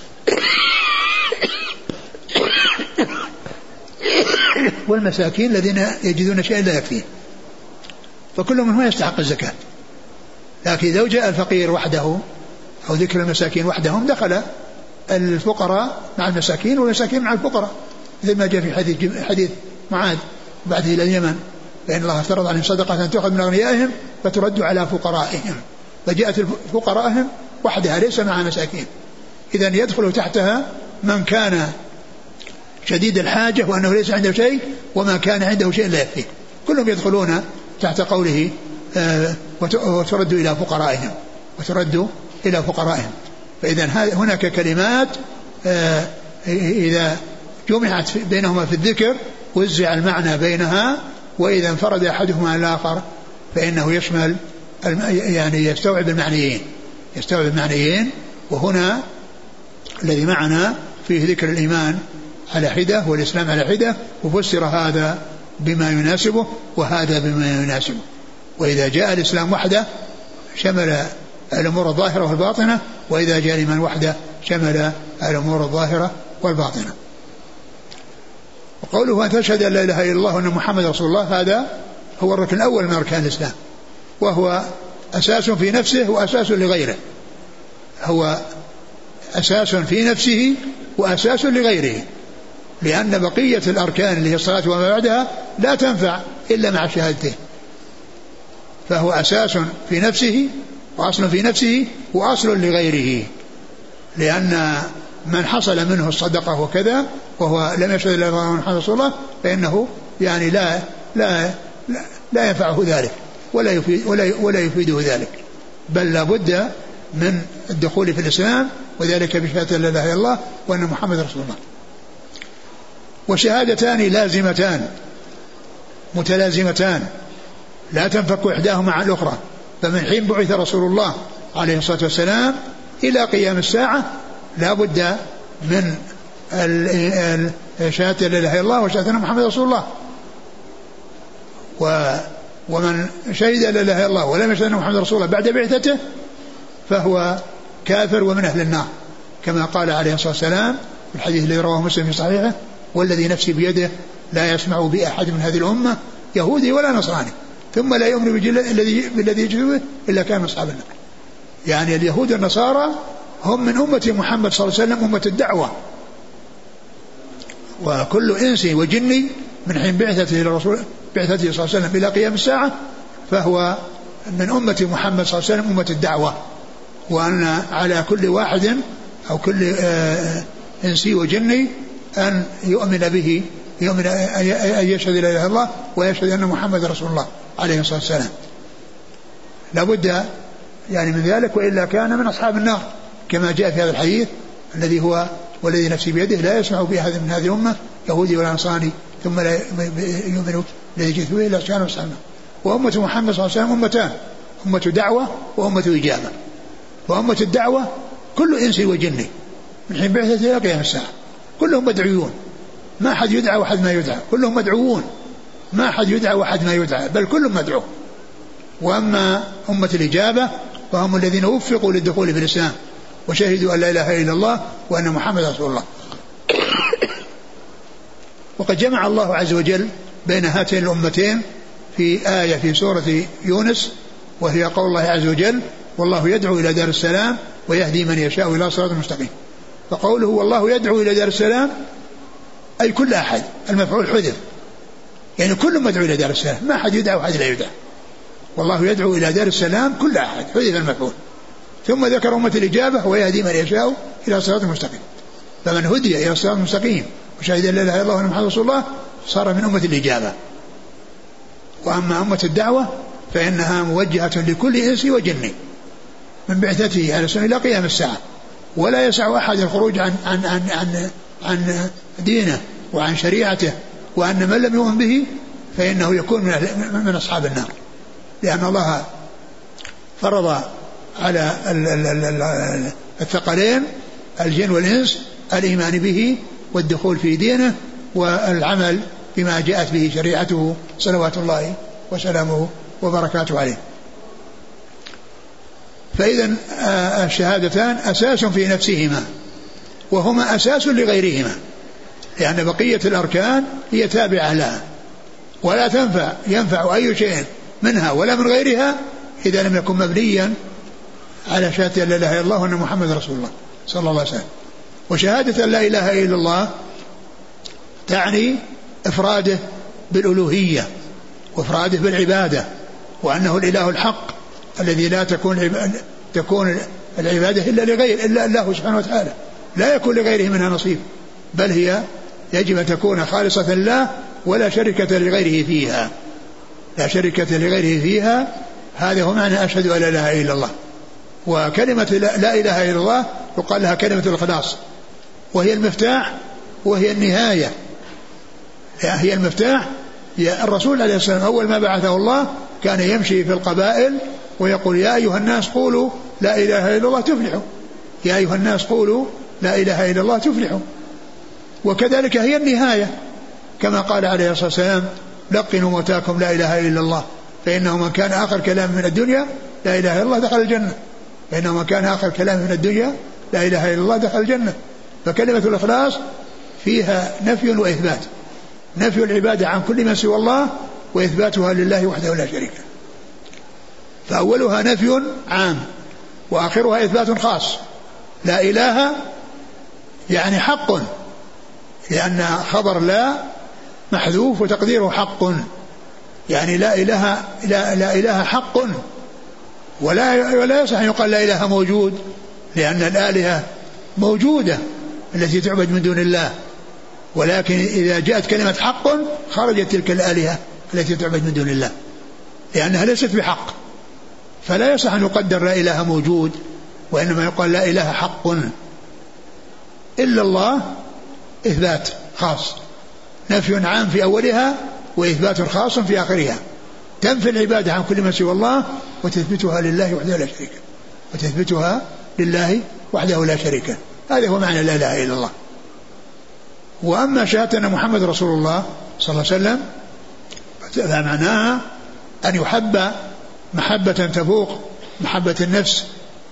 والمساكين الذين يجدون شيئا لا يكفيه، فكل منهم يستحق الزكاة. لكن إذا جاء الفقير وحده أو ذكر المساكين وحدهم دخل الفقراء مع المساكين والمساكين مع الفقراء، مثل ما جاء في حديث حديث معاذ بعده إلى اليمن، فإن الله افترض عليهم صدقة أن تؤخذ من أغنيائهم فترد على فقرائهم، فجاءت فقرائهم وحدها ليس مع مساكين. إذن يدخل تحتها من كان شديد الحاجة وأنه ليس عنده شيء، وما كان عنده شيء لا يكفيه، كلهم يدخلون تحت قوله آه وترد إلى فقرائهم وترد إلى فقرائهم. فإذا هناك كلمات آه إذا جمعت بينهما في الذكر وزع المعنى بينها، وإذا انفرد أحدهما عن الآخر فإنه يشمل يعني يستوعب المعنيين يستوعب المعنيين. وهنا الذي معنا فيه ذكر الإيمان على حدة والإسلام على حدة، وفسر هذا بما يناسبه وهذا بما يناسبه. وإذا جاء الإسلام وحده شمل الأمور الظاهرة والباطنة، وإذا جاء الإيمان وحده شمل الأمور الظاهرة والباطنة. وقوله أن تشهد أن لا إله إلا الله وأن محمد رسول الله، هذا هو الركن الأول من أركان الإسلام، وهو أساس في نفسه وأساس لغيره، هو أساس في نفسه وأساس لغيره، لأن بقية الأركان اللي هي الصلاة وما بعدها لا تنفع إلا مع شهادته، فهو أساس في نفسه وأصل في نفسه وأصل لغيره. لأن من حصل منه الصدقة وكذا وهو لم يشهد إلا الله محمد رسول الله فإنه يعني لا لا لا, لا ينفعه ذلك ولا يفيد ولا ولا يفيده ذلك، بل لا بد من الدخول في الإسلام، وذلك بشهادة لا إله إلا الله وأن محمد رسول الله. وشهادتان لازمتان متلازمتان لا تنفك إحداهما عن الأخرى، فمن حين بعث رسول الله عليه الصلاة والسلام إلى قيام الساعة لا بد من شهادة لا إله إلا الله وشهادة أن محمد رسول الله. ومن شهد لا إله إلا الله ولم يشهد أن محمد رسول الله بعد بعثته فهو كافر ومن أهل النار، كما قال عليه الصلاة والسلام في الحديث الذي رواه مسلم في صحيحه: والذي نفسي بيده لا يسمع بأحد من هذه الأمة يهودي ولا نصراني ثم لا يؤمن بالذي يجري به إلا كان من أصحاب النار. يعني اليهود والنصارى هم من أمة محمد صلى الله عليه وسلم، أمة الدعوة، وكل إنسي وجني من حين بعثته الرسول بعثته صلى الله عليه وسلم إلى قيام الساعة فهو من أمة محمد صلى الله عليه وسلم، أمة الدعوة. وأن على كل واحد أو كل إنسي وجني أن يؤمن به، يؤمن أن يشهد لا إله إلا الله ويشهد أن محمد رسول الله عليه الصلاة والسلام، لابد يعني من ذلك، وإلا كان من أصحاب النار، كما جاء في هذا الحديث الذي هو والذي نفسي بيده لا يسمع بأحد من هذه الأمة يهودي ولا نصراني ثم لا يؤمن الذي جئت به إلا كان من أصحاب النار. وأمة محمد صلى الله عليه وسلم أمتان: أمة دعوة وأمة إجابة. وأمة الدعوة كل إنس وجن من حين بعثته إلى قيام الساعة كلهم مدعوون، ما حد يدعى وحد ما يدعى، كلهم مدعوون، ما حد يدعى وحد ما يدعى، بل كلهم مدعو. وأما أمة الإجابة فهم الذين وفقوا للدخول في الإسلام وشهدوا أن لا إله إلا الله وأن محمد رسول الله. وقد جمع الله عز وجل بين هاتين الأمتين في آية في سورة يونس، وهي قول الله عز وجل: والله يدعو إلى دار السلام ويهدي من يشاء إلى صراط مستقيم. فقوله والله يدعو إلى دار السلام أي كل أحد، المفعول حذف، يعني كل مدعو إلى دار السلام، ما أحد يدعو وحد لا يدعى. والله يدعو إلى دار السلام كل أحد، حذف المفعول. ثم ذكر أمة الإجابة ويهدي من يشاء إلى صراط مستقيم. فمن هدي إلى صراط مستقيم وشهد أن لا إله إلا الله وأن محمد رسول الله صار من أمة الإجابة. وأما أمة الدعوة فإنها موجهة لكل إنس وجن من بعثته على السنة إلى قيام الساعة، ولا يسع أحد الخروج عن, عن, عن, عن, عن دينه وعن شريعته، وأن من لم يؤمن به فإنه يكون من, من أصحاب النار، لأن الله فرض على الثقلين الجن والإنس الإيمان به والدخول في دينه والعمل بما جاءت به شريعته صلوات الله وسلامه وبركاته عليه. فإذا الشهادتان أساس في نفسهما وهما أساس لغيرهما، لأن بقية الأركان هي تابعة لها، ولا تنفع ينفع أي شيء منها ولا من غيرها إذا لم يكن مبنيا على شهادة لا إله إلا الله وأن محمد رسول الله صلى الله عليه وسلم. وشهادة لا إله إلا الله تعني إفراده بالألوهية وإفراده بالعبادة، وأنه الإله الحق الذي لا تكون تكون العبادة إلا لغير إلا الله سبحانه وتعالى، لا يكون لغيره منها نصيب، بل هي يجب أن تكون خالصة لله ولا شركة لغيره فيها، لا شركة لغيره فيها. هذا هو معنى أشهد أن لا إله إلا الله. وكلمة لا إله إلا الله يقال لها كلمة الإخلاص، وهي المفتاح وهي النهاية. هي المفتاح. الرسول عليه السلام أول ما بعثه الله كان يمشي في القبائل ويقول: يا أيها الناس قولوا لا إله إلا الله تفلحوا، يا أيها الناس قولوا لا إله إلا الله تفلحوا. وكذلك هي النهاية، كما قال عليه الصلاة والسلام: لقنوا موتاكم لا إله إلا الله، فإنه من كان آخر كلام من الدنيا لا إله إلا الله دخل الجنة، فإنه من كان آخر كلام من الدنيا لا إله إلا الله دخل الجنة. فكلمة الإخلاص فيها نفي وإثبات، نفي العبادة عن كل من سوى الله وإثباتها لله وحده لا شريك له. فأولها نفي عام وآخرها إثبات خاص. لا إله يعني حق، لأن خبر لا محذوف وتقديره حق، يعني لا إله لا, لا إله حق، ولا ولا يصح أن يقال لا إله موجود، لأن الآلهة موجودة التي تعبد من دون الله، ولكن إذا جاءت كلمة حق خرجت تلك الآلهة التي تعبد من دون الله، لأنها ليست بحق. فلا يصح أن يقدر لا إله موجود، وإنما يقال لا إله حق. إلا الله إثبات خاص، نفي عام في أولها وإثبات خاص في آخرها، تنفي العبادة عن كل من سوى الله وتثبتها لله وحده لا شريك له، وتثبتها لله وحده لا شريك له. هذا هو معنى لا إله إلا الله. وأما شهادة أن محمد رسول الله صلى الله عليه وسلم فمعناها أن يحب محبة تفوق محبة النفس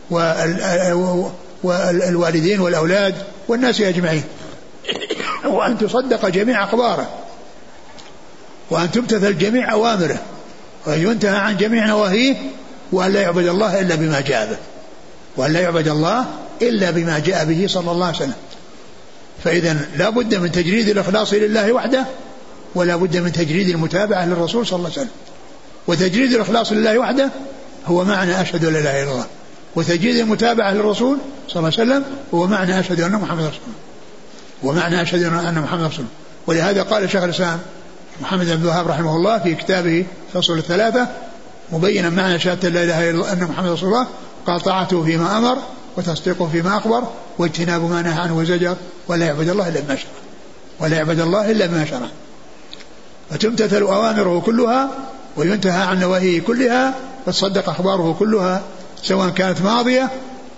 والوالدين والأولاد والناس أجمعين، وأن تصدق جميع أخباره، وأن تمتثل جميع أوامره، وأن ينتهى عن جميع نواهيه، وأن لا يعبد الله إلا بما جاء به، وأن لا يعبد الله إلا بما جاء به صلى الله عليه وسلم. فإذا لا بد من تجريد الإخلاص لله وحده، ولا بد من تجريد المتابعة للرسول صلى الله عليه وسلم. وتجريد الإخلاص لله وحده هو معنى أشهد أن لا إله إلا الله، وتجريد المتابعة للرسول صلى الله عليه وسلم هو معنى أشهد أن محمد رسول الله، ومعنى أشهد أن محمد رسول الله. ولهذا قال شيخ الإسلام محمد بن عبد الوهاب رحمه الله في كتابه فصل الثلاثة مبينا معنى شهادة لا إله إلا الله أن محمد رسول الله، قال: طاعته فيما أمر وتصديقه فيما أخبر واجتناب ما نهى عنه وزجر ولا يعبد الله إلا بما شرع، ولا يعبد الله إلا بما شرع. فتمتثل أوامره كلها وينتهى عن نواهيه كلها، وتصدق أخباره كلها سواء كانت ماضية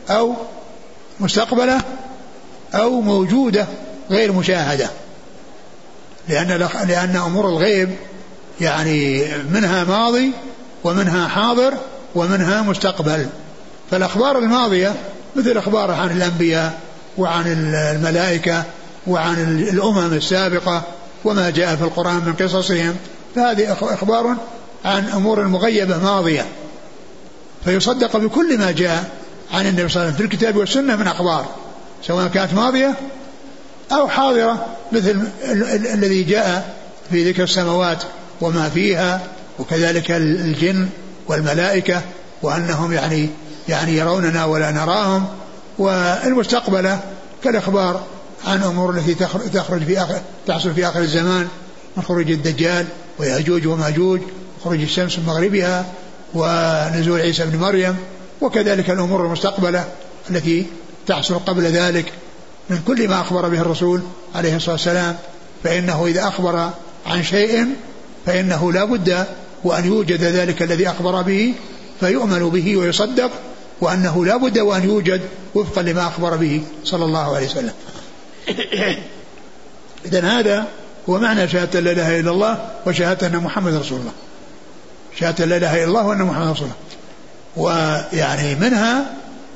أو مستقبلة أو موجودة غير مشاهدة، لأن لأن أمور الغيب يعني منها ماضي ومنها حاضر ومنها مستقبل. فالأخبار الماضية مثل أخبار عن الأنبياء وعن الملائكة وعن الأمم السابقة وما جاء في القرآن من قصصهم، فهذه أخبار عن أمور مغيبة ماضية، فيصدق بكل ما جاء عن النبي صلى الله عليه وسلم في الكتاب والسنة من أخبار، سواء كانت ماضية أو حاضرة، مثل الذي جاء في ذكر السماوات وما فيها، وكذلك الجن والملائكة وأنهم يعني يعني يروننا ولا نراهم. والمستقبلة كالأخبار عن أمور التي تخرج في آخر تحصل في آخر الزمان، من خروج الدجال ويأجوج وماجوج، خروج الشمس من مغربها، ونزول عيسى بن مريم، وكذلك الأمور المستقبلة التي تحصل قبل ذلك من كل ما أخبر به الرسول عليه الصلاة والسلام. فإنه إذا أخبر عن شيء فإنه لا بد وأن يوجد ذلك الذي أخبر به فيؤمن به ويصدق، وأنه لا بد وأن يوجد وفقا لما أخبر به صلى الله عليه وسلم. إذن هذا هو معنى شهادة لا إله إلا الله وشهادة أن محمد رسول الله. شهادة لا إله إلا الله وأن محمد رسول الله، ويعني منها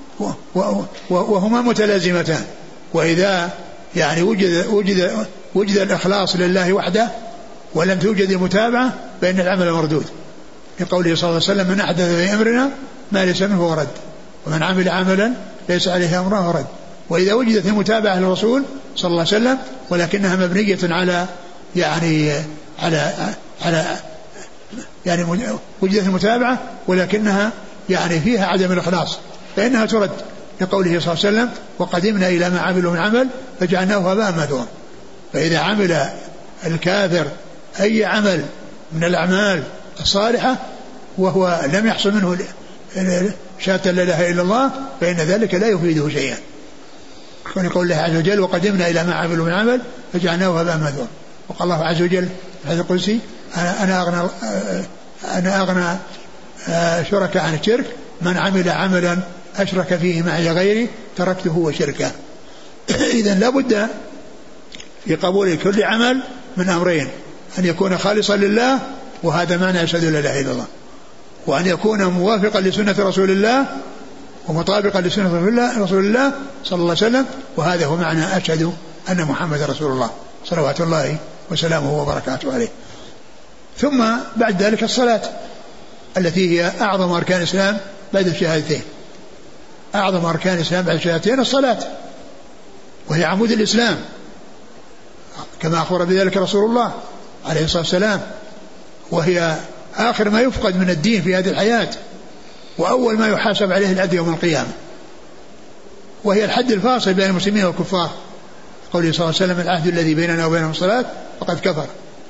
وهما متلازمتان. وإذا يعني وجد وجد وجد الإخلاص لله وحده ولم توجد المتابعة فإن العمل مردود، لقوله صلى الله عليه وسلم: من أحدث في أمرنا ما ليس منه فهو رد، ومن عمل عملا ليس عليه أمره فهو رد. وإذا وجدت المتابعة للرسول صلى الله عليه وسلم ولكنها مبنية على يعني على على يعني وجدت المتابعة ولكنها يعني فيها عدم الإخلاص فإنها ترد، لقوله صلى الله عليه وسلم: وقدمنا إلى ما عملوا من عمل فجعلناه هباء منثورا. فإذا عمل الكافر أي عمل من الأعمال الصالحة وهو لم يحصل منه شهادة لا إله إلا الله فإن ذلك لا يفيده شيئا. يقول الله عز وجل: وقدمنا إلى ما عملوا من عمل فجعلناه هباء منثورا. وقال الله عز وجل في هذا القدسي: أنا أغنى أنا أغنى شركاء عن الشرك، من عمل عملا أشرك فيه معي غيري تركته وشركه. إذن لا بد في قبول كل عمل من أمرين: أن يكون خالصا لله، وهذا معنى أشهد لا إله إلا الله، وأن يكون موافقا لسنة رسول الله ومطابقا لسنة رسول الله صلى الله عليه وسلم، وهذا هو معنى أشهد أن محمد رسول الله صلوات الله وسلامه وبركاته عليه. ثم بعد ذلك الصلاة التي هي أعظم أركان الإسلام بعد الشهادتين. أعظم أركان الإسلام بعد الشهادتين الصلاة، وهي عمود الإسلام كما أخبر بذلك رسول الله عليه الصلاة والسلام، وهي آخر ما يفقد من الدين في هذه الحياة، وأول ما يحاسب عليه العبد يوم القيامة، وهي الحد الفاصل بين المسلمين والكفار. قوله صلى الله عليه وسلم: العهد الذي بيننا وبينهم الصلاة فقد كفر.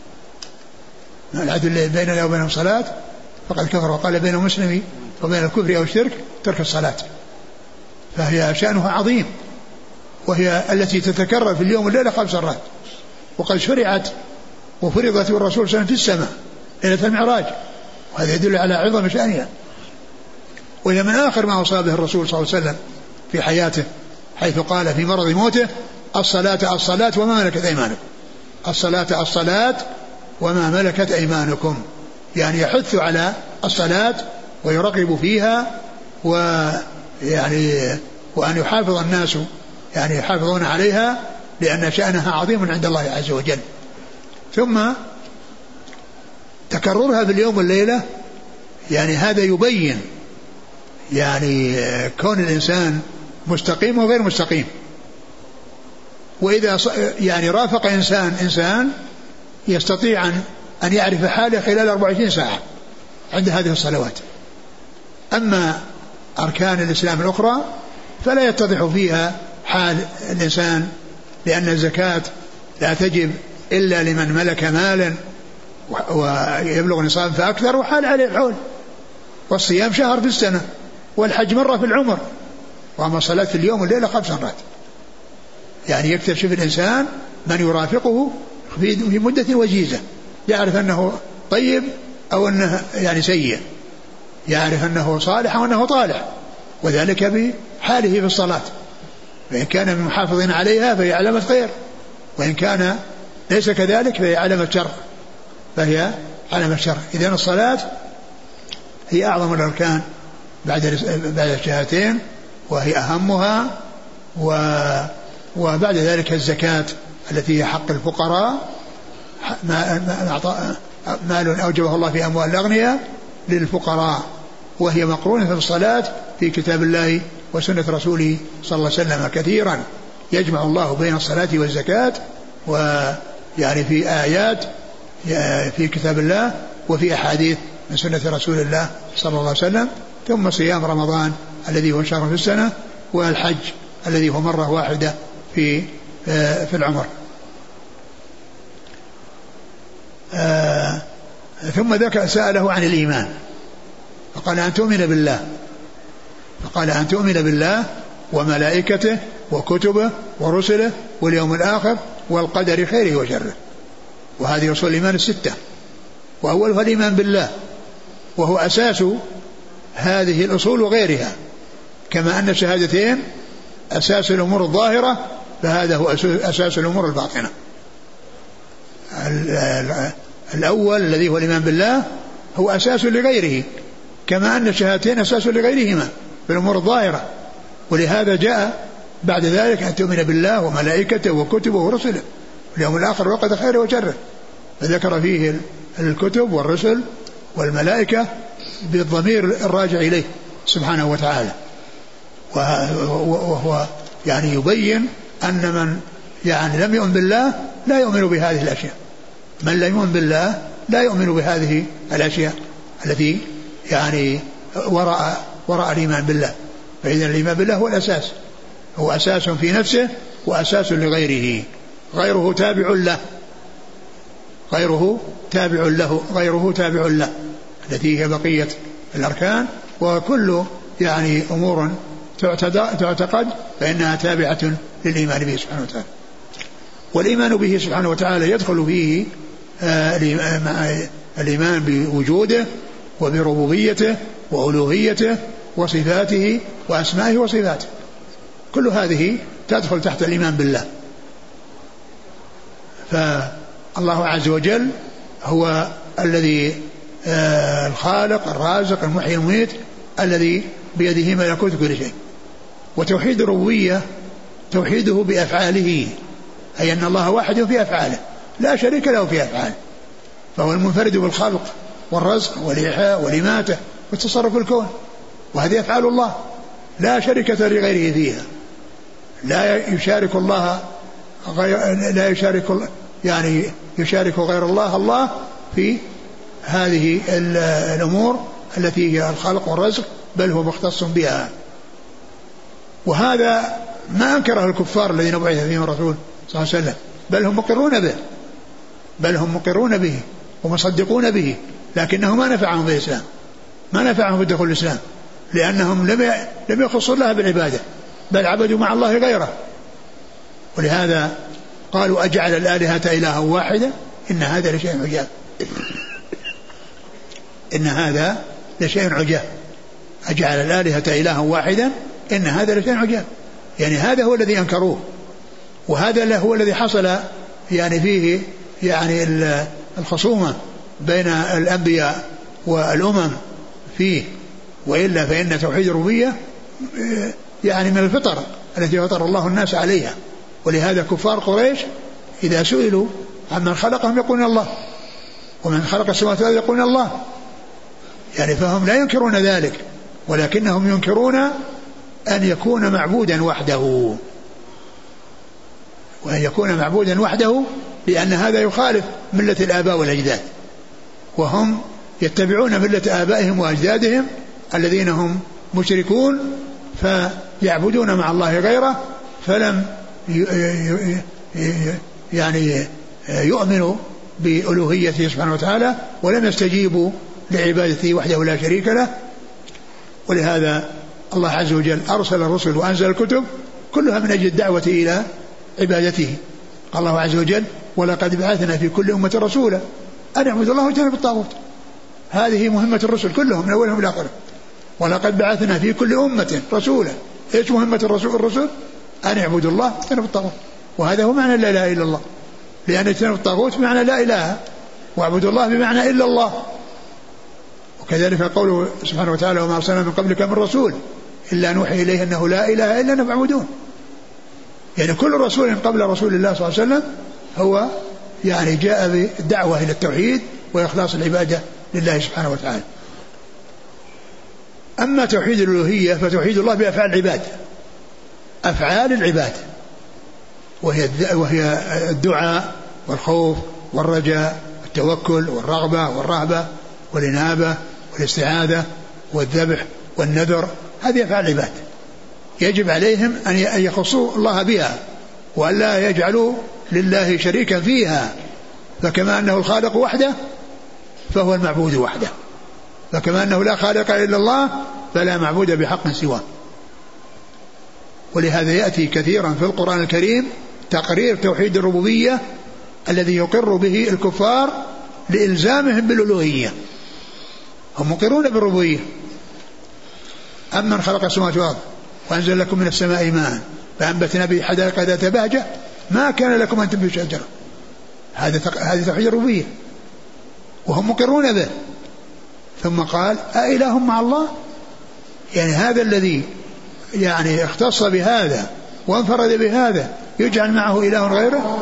العهد الذي بيننا وبينهم الصلاة فقد كفر. وقال: بين المسلم وبين الكفر أو الشرك ترك الصلاة. فهي شأنها عظيم، وهي التي تتكرر في اليوم والليلة خمس مرات، وقد شرعت وفرضت الرسول صلى الله عليه وسلم في السماء ليلة المعراج، وهذا يدل على عظم شأنها. وإلى من آخر ما أوصى به الرسول صلى الله عليه وسلم في حياته، حيث قال في مرض موته: الصلاة الصلاة وما ملكت أيمانكم. الصلاة الصلاة وما ملكت أيمانكم، يعني يحث على الصلاة ويرغب فيها، ويعني وأن يحافظ الناس يعني يحافظون عليها، لأن شأنها عظيم عند الله عز وجل. ثم تكررها في اليوم والليلة، يعني هذا يبين يعني كون الإنسان مستقيم وغير مستقيم. وإذا يعني رافق إنسان إنسان يستطيع أن يعرف حاله خلال أربعة وعشرين ساعة عند هذه الصلوات. أما أركان الإسلام الأخرى فلا يتضح فيها حال الإنسان، لأن الزكاة لا تجب إلا لمن ملك مالا ويبلغ نصاب فأكثر وحال عليه الحول، والصيام شهر في السنة، والحج مرة في العمر، وأما الصلاة في اليوم والليلة خمس مرات. يعني يكتشف الإنسان من يرافقه في مدة وجيزة، يعرف أنه طيب أو أنه يعني سيء، يعرف أنه صالح أو أنه طالح، وذلك حاله في الصلاة، فإن كان من محافظين عليها فهي علامة خير، وإن كان ليس كذلك فهي علامة شر، فهي علامة شر. إذن الصلاة هي أعظم الأركان بعد بعد الشهادتين، وهي أهمها، وبعد ذلك الزكاة التي هي حق الفقراء، مال أوجبه الله في أموال الأغنياء للفقراء، وهي مقرونة في الصلاة في كتاب الله وسنة رسوله صلى الله عليه وسلم كثيرا، يجمع الله بين الصلاة والزكاة، ويعني في آيات في كتاب الله وفي أحاديث من سنة رسول الله صلى الله عليه وسلم. ثم صيام رمضان الذي هو شهر في السنة، والحج الذي هو مرة واحدة في في العمر. ثم ذكر سأله عن الإيمان فقال أن تؤمن بالله فقال أن تؤمن بالله وملائكته وكتبه ورسله واليوم الآخر والقدر خيره وشره. وهذه أصول الإيمان الستة، وأولها الإيمان بالله، وهو أساس هذه الأصول وغيرها، كما أن الشهادتين أساس الأمور الظاهرة، فهذا هو أساس الأمور الباطنة. الأول الذي هو الإيمان بالله هو أساس لغيره، كما أن الشهادتين أساس لغيرهما في الأمور الظاهرة. ولهذا جاء بعد ذلك أن تؤمن بالله وملائكته وكتبه ورسله واليوم الآخر وقدر خيره وشره، فذكر فيه الكتب والرسل والملائكة بالضمير الراجع إليه سبحانه وتعالى. وهو يعني يبين أن من يعني لم يؤمن بالله لا يؤمن بهذه الأشياء، من لا يؤمن بالله لا يؤمن بهذه الأشياء التي يعني وراء وراء الإيمان بالله. فإذا الإيمان بالله هو الأساس، هو أساس في نفسه وأساس لغيره، غيره تابع له غيره تابع له غيره تابع له التي هي بقية الأركان، وكل يعني أمور تعتقد فإنها تابعة للإيمان به سبحانه وتعالى. والإيمان به سبحانه وتعالى يدخل فيه الإيمان بوجوده وبربوبيته وألوهيته وصفاته وأسمائه وصفاته، كل هذه تدخل تحت الإيمان بالله. فالله عز وجل هو الذي الخالق الرازق المحيي المميت الذي بيده ملكوت كل شيء. وتوحيد الربوبية توحيده بأفعاله، أي أن الله واحد في أفعاله لا شريك له في أفعاله، فهو المنفرد بالخلق والرزق والإحياء والإماتة والتصرف في الكون، وهذه أفعال الله لا شركة لغيره فيها، لا يشارك الله غير لا يشارك يعني يشارك غير الله الله في هذه الأمور التي هي الخلق والرزق، بل هو مختص بها. وهذا ما أنكره الكفار الذين بعث فيهم الرسول صلى الله عليه وسلم، بل هم مقرون به بل هم مقرون به ومصدقون به، لكنه ما نفعهم في الإسلام، ما نفعهم في دخول الإسلام، لأنهم لم لم يخصوا الله بالعبادة، بل عبدوا مع الله غيره. ولهذا قالوا أجعل الآلهة إلها واحدة إن هذا لشيء عجاب إن هذا لشيء عجاب أجعل الآلهة إلها واحدا إن هذا لشيء عجاب، يعني هذا هو الذي أنكروه، وهذا هو الذي حصل يعني فيه يعني الخصومة بين الأنبياء والأمم فيه. وإلا فإن توحيد الربوبية يعني من الفطر التي فطر الله الناس عليها. ولهذا كفار قريش إذا سئلوا عمن خلقهم يقولون الله، ومن خلق السماوات والأرض يقولون الله، يعني فهم لا ينكرون ذلك، ولكنهم ينكرون أن يكون معبودا وحده، وأن يكون معبودا وحده، لأن هذا يخالف ملة الآباء والأجداد، وهم يتبعون ملة آبائهم وأجدادهم الذين هم مشركون، فيعبدون مع الله غيره، فلم يعني يؤمنوا بألوهيته سبحانه وتعالى، ولم يستجيبوا لعبادته وحده لا شريك له. ولهذا الله عز وجل أرسل الرسل وأنزل الكتب كلها من أجل الدعوة إلى عبادته. قال الله عز وجل ولقد بعثنا في كل أمة رسولا أن اعبدوا الله واجتنبوا الطاغوت. هذه مهمة الرسل كلهم من أولهم إلى آخرهم. ولقد بعثنا في كل أمة رسولا إيش مهمة الرسول الرسل؟ أن يعبدوا الله واجتنبوا الطاغوت، وهذا هو معنى لا إله إلا الله، لأن اجتنبوا الطاغوت بمعنى لا إله، واعبدوا الله بمعنى إلا الله. وكذلك قوله سبحانه وتعالى وما أرسلنا من قبلك من رسول إلا نوحي إليه أنه لا إله إلا أنا فاعبدون. يعني كل رسول قبل رسول الله صلى الله عليه وسلم هو يعني جاء بالدعوة إلى التوحيد وإخلاص العبادة لله سبحانه وتعالى. أما توحيد الألوهية فتوحيد الله بأفعال العباد، أفعال العباد، وهي وهي الدعاء والخوف والرجاء والتوكل والرغبة والرهبة والإنابة والاستعاذة والذبح والنذر، هذه أفعال العباد يجب عليهم أن يخصوا الله بها وأن لا يجعلوا لله شريكا فيها، فكما أنه الخالق وحده فهو المعبود وحده، فكما أنه لا خالق إلا الله فلا معبود بحق سواه. ولهذا يأتي كثيرا في القرآن الكريم تقرير توحيد الربوبية الذي يقر به الكفار لإلزامهم بالألوهية، هم مقرون بالربوبية. أمن خلق السماوات والأرض وأنزل لكم من السماء ماء فأنبتنا به حدائق ذات بهجة ما كان لكم أن تنبتوا شجرة، هذا هذه توحيد الربوبية وهم مقرون به. ثم قال أإله مع الله، يعني هذا الذي يعني اختص بهذا وانفرد بهذا يجعل معه إله غيره؟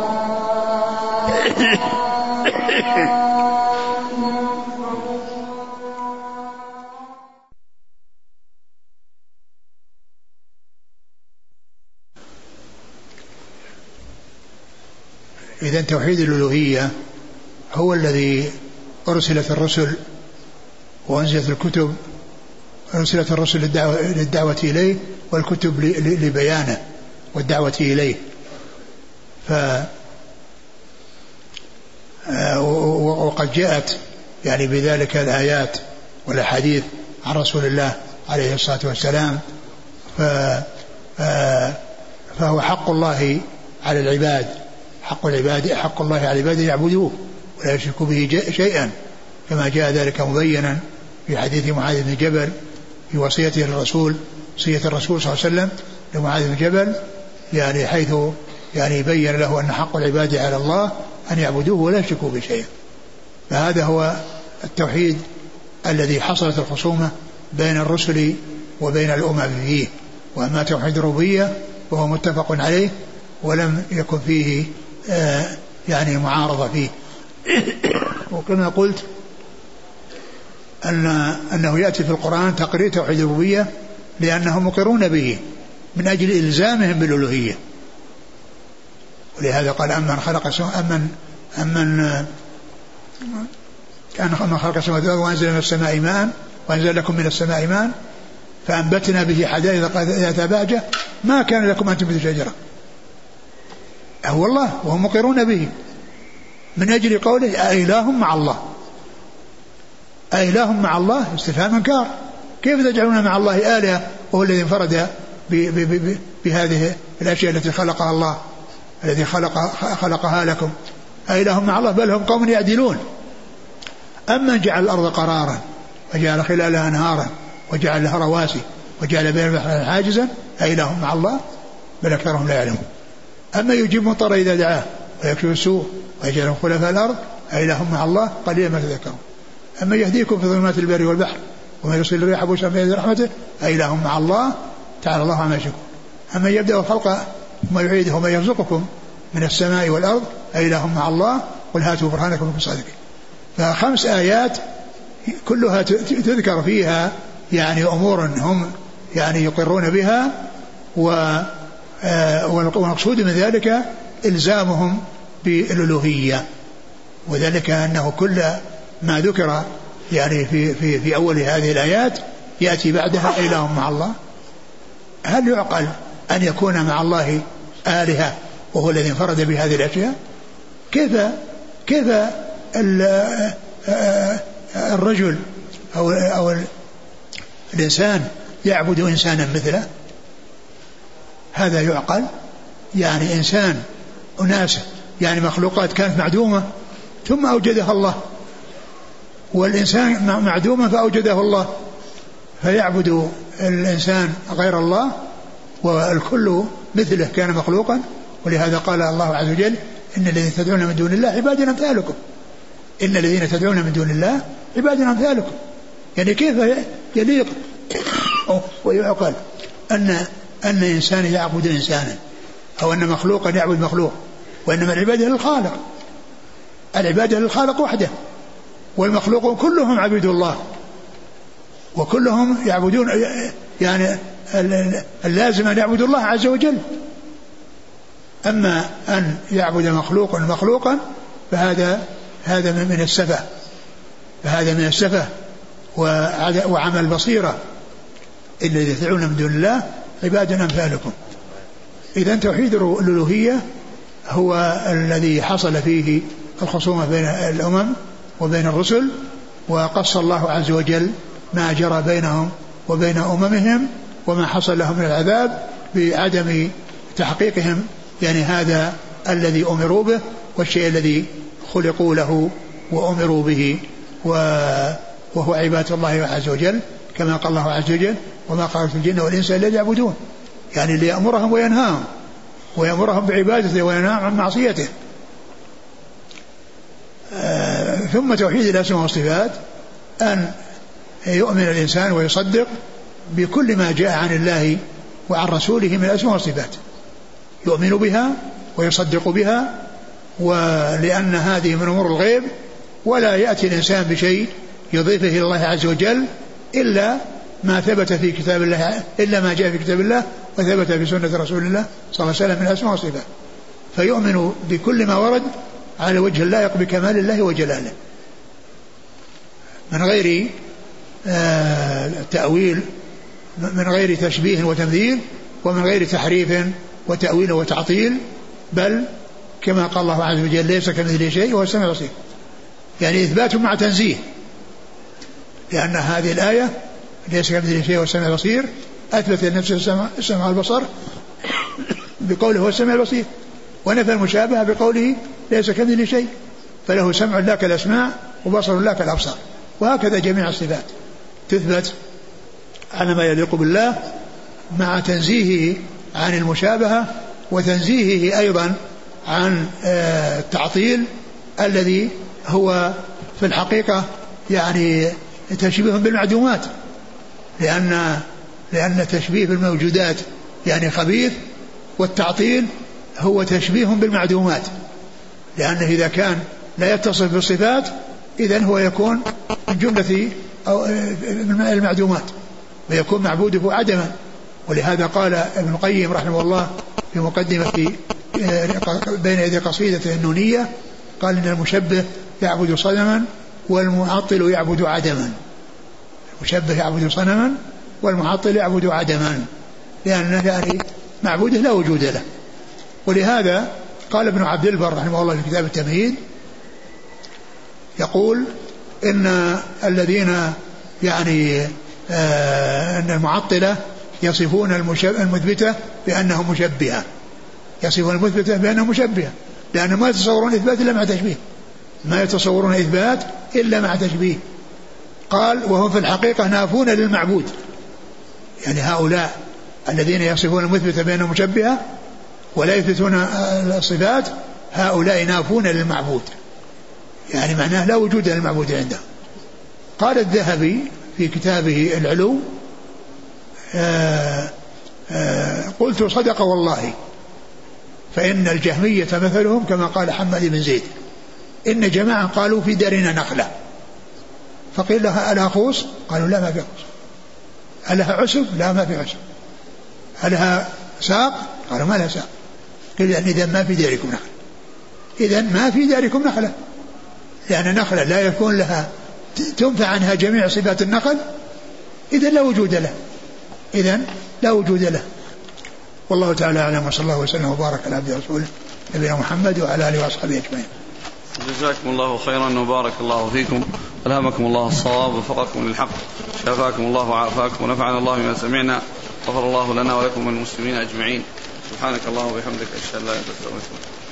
إذن توحيد الألوهية هو الذي أرسلت الرسل وأنزلت الكتب، أرسلت الرسل للدعوة, للدعوة إليه والكتب لبيانه والدعوة إليه. ف وقد جاءت يعني بذلك الآيات والأحاديث عن رسول الله عليه الصلاة والسلام. ف فهو حق الله على العباد، حق العباد حق الله على العباد يعبدوه ولا يشركوا به شيئا، كما جاء ذلك مبينا في حديث معاذ بن جبل في وصيته للرسول، وصية الرسول صلى الله عليه وسلم لمعاذ بن جبل، يعني حيث يعني بين له أن حق العباد على الله أن يعبدوه ولا يشركوا به شيئا. فهذا هو التوحيد الذي حصلت الخصومة بين الرسل وبين الأمم فيه. وأما توحيد الربوبية وهو متفق عليه ولم يكن فيه آه يعني معارضة فيه. وكما قلت أن أنه يأتي في القرآن تقرير توحيد الربوبية لأنهم مقرون به من أجل إلزامهم بالألوهية. ولهذا قال أمن خلق أمن أمن كان من خلق السماوات والأرض وأنزل من السماء ماء وأنزل لكم من السماء ماء فأنبتنا به حدائق ذات بهجة ما كان لكم أن تنبتوا شجرة، هو الله وهم مقرون به من أجل قوله أإله مع الله. أإله مع الله استفهام إنكار، كيف تجعلون مع الله آلهة وهو الذي انفرد بهذه الأشياء التي خلقها الله، الذي خلق خلقها لكم. أإله مع الله بل هم قوم يعدلون. أمن جعل الأرض قرارا وجعل خلالها أنهارا وجعل لها رواسي وجعل بين البحرين حاجزا أإله مع الله بل أكثرهم لا يعلمون. أما يجيب مضطر إذا دعاه ويكشف السوء ويجعلهم خلفاء الأرض أإله مع الله قليلا ما تذكرون. أما يهديكم في ظلمات البر والبحر وما يرسل الريح بشرا بين يدي رحمته أإله مع الله تعالى الله عما يشركون. أما يبدأ الخلق ثم يعيده وما يرزقكم من السماء والأرض أإله مع الله قل هاتوا برهانكم إن صادقين. فخمس آيات كلها تذكر فيها يعني أمور هم يعني يقرون بها، والمقصود من ذلك إلزامهم بالألوهية، وذلك أنه كل ما ذكر يعني في, في, في أول هذه الآيات يأتي بعدها إله مع الله. هل يعقل أن يكون مع الله آلهة وهو الذي انفرد بهذه الأشياء؟ كيف كيف الرجل أو, أو الإنسان يعبد إنسانا مثله؟ هذا يعقل؟ يعني إنسان أناس يعني مخلوقات كانت معدومة ثم أوجدها الله، والإنسان معدوما فأوجده الله، فيعبد الإنسان غير الله والكل مثله كان مخلوقا. ولهذا قال الله عز وجل إن الذين تدعون من دون الله عباد أمثالكم إن الذين تدعون من دون الله عباد أمثالكم. يعني كيف يليق ويعقل أن أن إنسان يعبد إنسانا أو أن مخلوقا يعبد مخلوق، وإنما العبادة للخالق، العبادة للخالق وحده، والمخلوق كلهم عبيد الله وكلهم يعبدون، يعني اللازم أن يعبدوا الله عز وجل. أما أن يعبد مخلوق مخلوقا فهذا هذا من السفه فهذا من السفه وعمل بصيرة. الذي يدعون من دون الله عباد أمثالكم. إذن توحيد الألوهية هو الذي حصل فيه الخصومة بين الأمم وبين الرسل، وقص الله عز وجل ما جرى بينهم وبين أممهم وما حصل لهم من العذاب بعدم تحقيقهم يعني هذا الذي أمروا به والشيء الذي خلقوا له وأمروا به، وهو عبادة الله عز وجل كما قال الله عز وجل وما خلقت الجن والإنس إلا ليعبدون، يعني ليأمرهم وينهاهم ويأمرهم بعبادته وينهاهم عن معصيته. آه ثم توحيد الأسماء والصفات أن يؤمن الإنسان ويصدق بكل ما جاء عن الله وعن رسوله من الأسماء والصفات، يؤمن بها ويصدق بها، ولأن هذه من أمور الغيب ولا يأتي الإنسان بشيء يضيفه إلى الله عز وجل إلا ما ثبت في كتاب الله، إلا ما جاء في كتاب الله وثبت في سنة رسول الله صلى الله عليه وسلم من الأسماء والصفات، فيؤمن بكل ما ورد على وجه اللائق بكمال الله وجلاله من غير آه تأويل، من غير تشبيه وتمثيل، ومن غير تحريف وتأويل وتعطيل، بل كما قال الله عز وجل ليس كمثله شيء وهو السميع البصير، يعني إثبات مع تنزيه، لأن هذه الآية ليس كمثله شيء وهو السميع البصير أثبت لنفسه السمع والبصر بقوله هو السميع البصير، ونفى المشابهة بقوله ليس كمثله شيء، فله سمع لا كالأسماع وبصر لا كالأبصار. وهكذا جميع الصفات تثبت على ما يليق بالله مع تنزيهه عن المشابهة وتنزيهه أيضا عن التعطيل الذي هو في الحقيقة يعني تشبيه بالمعدومات، لأن لأن تشبيه بالموجودات يعني خبيث، والتعطيل هو تشبيه بالمعدومات، لأنه إذا كان لا يتصف بالصفات إذن هو يكون من جملة أو المعدومات ويكون معبوده عدما. ولهذا قال ابن القيم رحمه الله في مقدمة بين يدي قصيدة النونية قال إن المشبه يعبد صنما والمعطل يعبد عدما. المشبه يعبد صنما والمعطل يعبد عدما، لأنه يعني معبوده لا وجود له. ولهذا قال ابن عبد البر رحمه الله في كتاب التمهيد يقول إن الذين يعني آه أن المعطلة يصفون المثبتة بأنه مشبهة، يصفون المثبتة بأنه مشبهة، لأنه ما يتصورون إثبات إلا مع تشبيه، ما يتصورون إثبات إلا مع تشبيه. قال وهم في الحقيقة نافون للمعبود، يعني هؤلاء الذين يصفون المثبتة بأنه مشبهة ولا يثبتون الصفات هؤلاء نافون للمعبود، يعني معناه لا وجود للمعبود عنده. قال الذهبي في كتابه العلو آآ آآ قلت صدق والله فإن الجهمية مثلهم كما قال حماد بن زيد إن جماعة قالوا في دارنا نخلة، فقيل لها ألها خوص؟ قالوا لا ما في خوص. ألها عسب؟ لا ما في عسب. ألها ساق؟ قالوا ما لها ساق. قيل يعني إذن ما في داركم نخلة، إذن ما في داركم نخلة، لأن نخلة لا يكون لها تنفع عنها جميع صفات النخل، إذن لا وجود له، إذن لا وجود له. والله تعالى أعلم، وصلى الله وسلم وبارك على عبده ورسوله نبينا محمد وعلى آله وأصحابه أجمعين. جزاكم الله خيرا وبارك الله فيكم، ألهمكم الله الصواب ووفقكم للحق، شفاكم الله وعافاكم ونفعنا الله بما سمعنا، غفر الله لنا ولكم والمسلمين أجمعين. سبحانك اللهم وبحمدك أشهد أن لا إله إلا أنت أستغفرك.